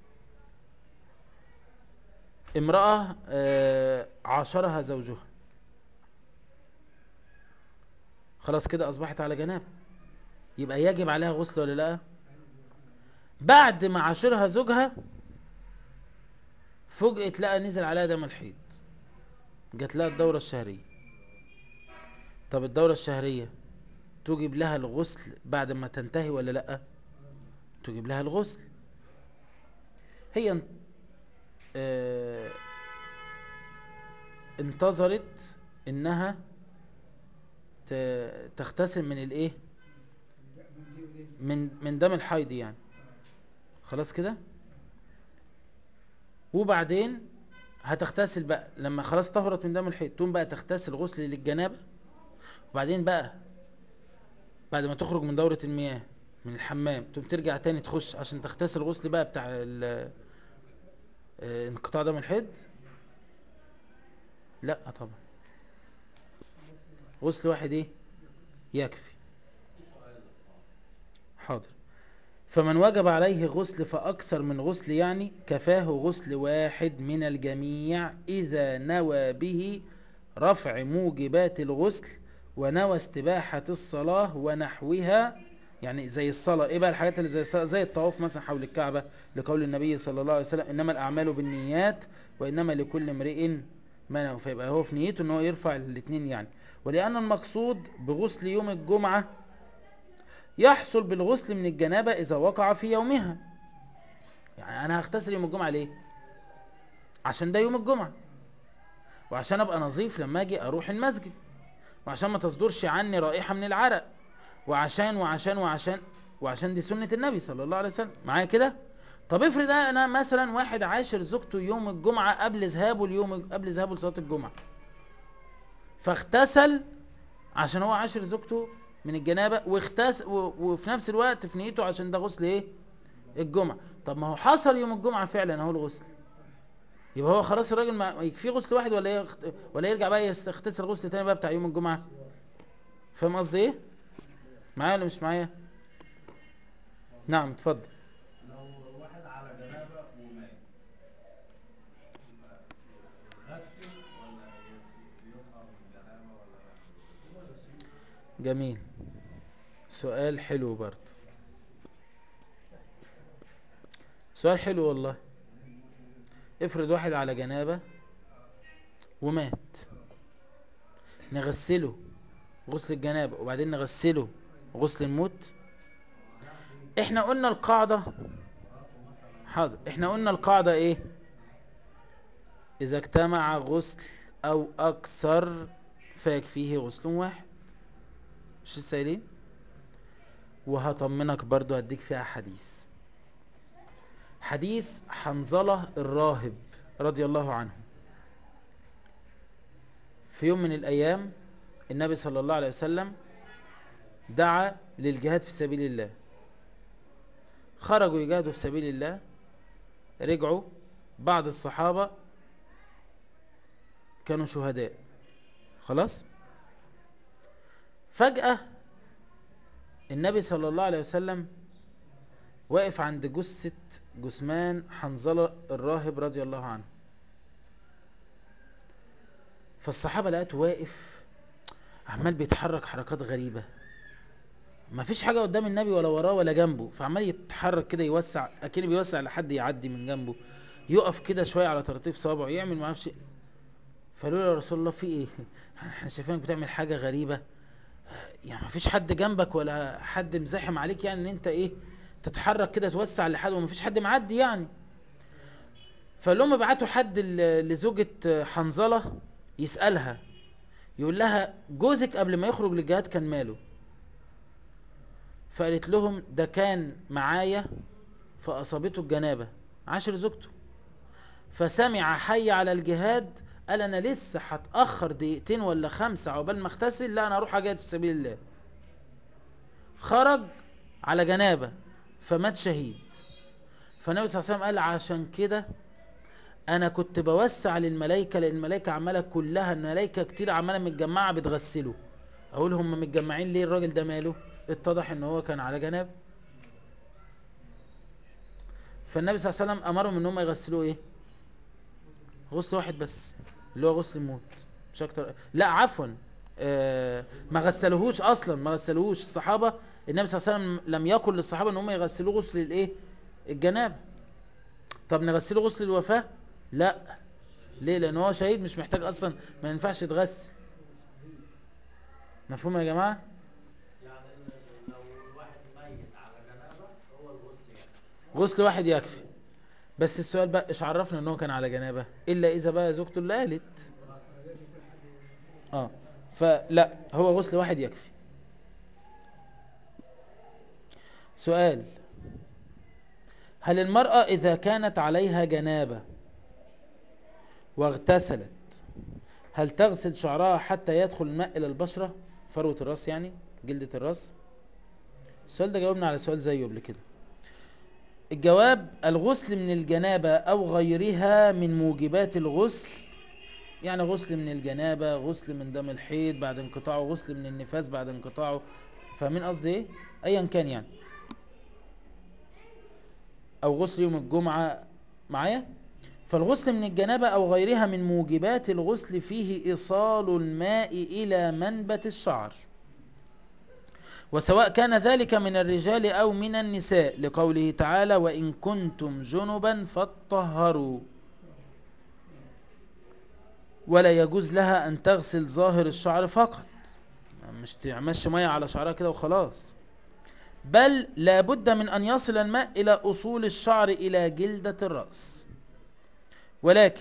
امرأة آه، عاشرها زوجها، خلاص كده اصبحت على جناب، يبقى يجب عليها غسل ولا لا؟ بعد ما عاشرها زوجها فوجئت لقى نزل عليها دم الحيض، جات لها الدورة الشهرية. طب الدورة الشهرية توجب لها الغسل بعد ما تنتهي ولا لا؟ توجب لها الغسل. هي اه انتظرت انها تغتسل من الايه، من من دم الحيض يعني، خلاص كده. وبعدين هتغتسل بقى لما خلاص طهرت من دم الحيض، تقوم بقى تغتسل غسل للجنابة. وبعدين بقى بعد ما تخرج من دورة المياه من الحمام تقوم ترجع تاني تخش عشان تغتسل غسل بقى بتاع انقطاع دم الحيض. لا طبعا، غسل واحد ايه يكفي. حاضر. فمن وجب عليه غسل فأكثر من غسل يعني كفاه غسل واحد من الجميع إذا نوى به رفع موجبات الغسل ونوى استباحة الصلاة ونحوها. يعني زي الصلاة، ايه بقى الحاجات اللي زي الصلاة؟ زي الطواف مثلا حول الكعبة لقول النبي صلى الله عليه وسلم انما الاعمال بالنيات وانما لكل امرئ ما نوى. فيبقى هو في نيته ان هو يرفع الاثنين يعني. ولان المقصود بغسل يوم الجمعة يحصل بالغسل من الجنابة اذا وقع في يومها. يعني انا هغتسل يوم الجمعة ليه؟ عشان ده يوم الجمعة، وعشان ابقى نظيف لما اجي اروح المسجد، وعشان ما تصدرش عني رائحة من العرق، وعشان وعشان وعشان وعشان دي سنة النبي صلى الله عليه وسلم معايا كده. طب افرض انا مثلا واحد عاشر زوجته يوم الجمعة قبل ذهابه اليوم قبل ذهابه لصلاة الجمعة، فاغتسل عشان هو عاشر زوجته من الجنابة واغتسل وفي نفس الوقت في نيته عشان ده غسل ايه الجمعة. طب ما هو حصل يوم الجمعة فعلا اهو الغسل، يبقى هو خلاص الراجل ما يكفيه غسل واحد ولا يخت... ولا يرجع بقى يغتسل غسل تاني بقى بتاع يوم الجمعة؟ فاهم قصدي ايه؟ معايا ولا مش معايا؟ نعم اتفضل. لو واحد على جنابه ومات غسل ولا يطهر من الجنابه ولا لا؟ جميل، سؤال حلو برضه، سؤال حلو والله. افرض واحد على جنابه ومات، نغسله غسل الجنابه وبعدين نغسله غسل الموت؟ احنا قلنا القاعده، حاضر، احنا قلنا القاعده ايه؟ اذا اجتمع غسل او اكثر فيكفيه غسل واحد، مش لسه قايلين؟ وهطمنك برضو هديك فيها حديث، حديث حنظلة الراهب رضي الله عنه. في يوم من الايام النبي صلى الله عليه وسلم دعا للجهاد في سبيل الله، خرجوا يجاهدوا في سبيل الله، رجعوا بعض الصحابة كانوا شهداء خلاص. فجأة النبي صلى الله عليه وسلم واقف عند جثة جثمان حنظلة الراهب رضي الله عنه. فالصحابة لقيته واقف عمال بيتحرك حركات غريبة، ما فيش حاجة قدام النبي ولا وراه ولا جنبه، فعمال يتحرك كده يوسع اكنه بيوسع لحد يعدي من جنبه، يقف كده شوية على طراطيف صابعه يعمل ما اعرفش. فقالوا له يا رسول الله في ايه؟ احنا شايفينك بتعمل حاجة غريبة، يعني ما فيش حد جنبك ولا حد مزاحم عليك يعني ان انت ايه تتحرك كده توسع لحد وما فيش حد معدي يعني. فقال لهم ابعتوا حد لزوجة حنظلة يسألها، يقول لها جوزك قبل ما يخرج للجهاد كان ماله؟ فقالت لهم ده كان معايا فأصابته الجنابة، عاشر زوجته، فسمع حي على الجهاد، قال انا لسه هتأخر دقيقتين ولا خمسة عقبال ما اغتسل، لا انا اروح اجاهد في سبيل الله. خرج على جنابة فمات شهيد. فالنبي صلى الله عليه وسلم قال عشان كده انا كنت بوسع للملائكة، لان الملائكة عمالة كلها، الملائكة كتير عمالة متجمعة بتغسله، اقول هم متجمعين ليه، الراجل ده ماله؟ اتضح ان هو كان على جنابة. فالنبي صلى الله عليه وسلم امرهم ان هم يغسلوه ايه؟ غسل واحد بس، اللي هو غسل الموت، مش اكتر. لا عفوا، آه ما غسلوهوش اصلا، ما غسلوهوش الصحابه. النبي صلى الله عليه وسلم لم يقل للصحابه ان هم يغسلوه غسل الايه؟ الجنابه. طب نغسله غسل الوفاه؟ لا. ليه؟ لان هو شهيد مش محتاج اصلا، ما ينفعش يتغسل. مفهوم يا جماعه؟ يعني لو الواحد ميت على جنابه هو الغسل يعني. غسل واحد يكفي. بس السؤال بقى، ايش عرفنا ان هو كان على جنابه؟ الا اذا بقى زوجته اللي قالت. اه فلا، هو غسل واحد يكفي. سؤال: هل المرأة إذا كانت عليها جنابة واغتسلت هل تغسل شعرها حتى يدخل الماء إلى البشرة، فروة الراس يعني، جلدة الراس؟ السؤال ده جاوبنا على سؤال زيه قبل كده. الجواب: الغسل من الجنابة أو غيرها من موجبات الغسل، يعني غسل من الجنابة، غسل من دم الحيض بعد انقطاعه، غسل من النفاس بعد انقطاعه، فاهمين قصدي ايه؟ ايا كان يعني، او غسل يوم الجمعة، معايا؟ فالغسل من الجنابة أو غيرها من موجبات الغسل فيه إيصال الماء إلى منبت الشعر، وسواء كان ذلك من الرجال أو من النساء، لقوله تعالى: وإن كنتم جنبا فاطهروا. ولا يجوز لها أن تغسل ظاهر الشعر فقط، مش تعمش مية على شعرها كده وخلاص، بل لا بد من أن يصل الماء إلى أصول الشعر إلى جلدة الرأس. ولكن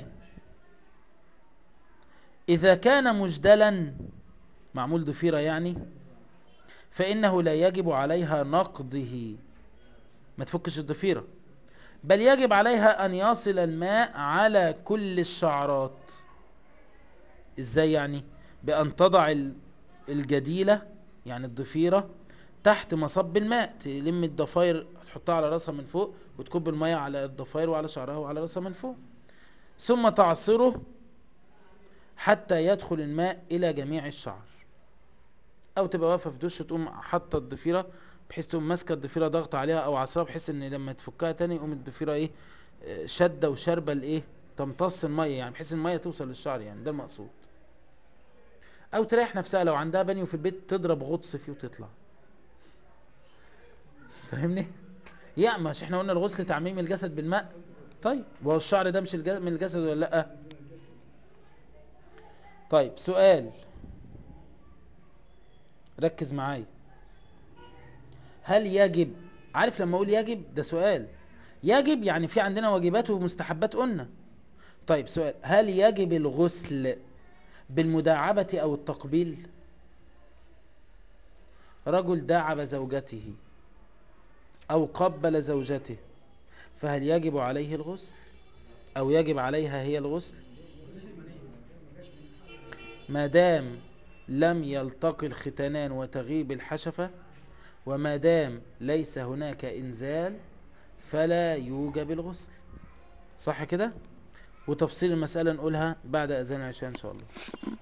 إذا كان مجدلا، معمول ضفيرة يعني، فإنه لا يجب عليها نقضه، ما تفكش الضفيرة، بل يجب عليها أن يصل الماء على كل الشعرات. إزاي يعني؟ بأن تضع الجديلة يعني الضفيرة تحت مصب الماء، تلم الضفاير تحطها على رأسها من فوق، وتكب الماء على الضفاير وعلى شعرها وعلى رأسها من فوق، ثم تعصره حتى يدخل الماء إلى جميع الشعر. او تبقى واقفه في دش تقوم حاطه الضفيره، بحيث تقوم ماسكه الضفيره ضغط عليها او عصاها، بحيث ان لما تفكها تاني يقوم الضفيره ايه، آه، شده وشاربه الايه، تمتص الميه يعني، بحيث الميه توصل للشعر يعني، ده المقصود. او تريح نفسها لو عندها بانيو في البيت، تضرب غطس فيه وتطلع. فاهمني؟ يعني مش احنا قلنا الغسل تعميم الجسد بالماء؟ طيب وهو الشعر ده مش الج- من الجسد ولا لا؟ طيب سؤال، ركز معايا. هل يجب، عارف لما اقول يجب ده سؤال، يجب يعني في عندنا واجبات ومستحبات قلنا. طيب سؤال: هل يجب الغسل بالمداعبة او التقبيل؟ رجل داعب زوجته او قبل زوجته، فهل يجب عليه الغسل او يجب عليها هي الغسل؟ ما دام لم يلتقي الختانان وتغيب الحشفة، وما دام ليس هناك انزال، فلا يوجب الغسل. صح كده؟ وتفصيل المسألة نقولها بعد أذان العشاء إن شاء الله.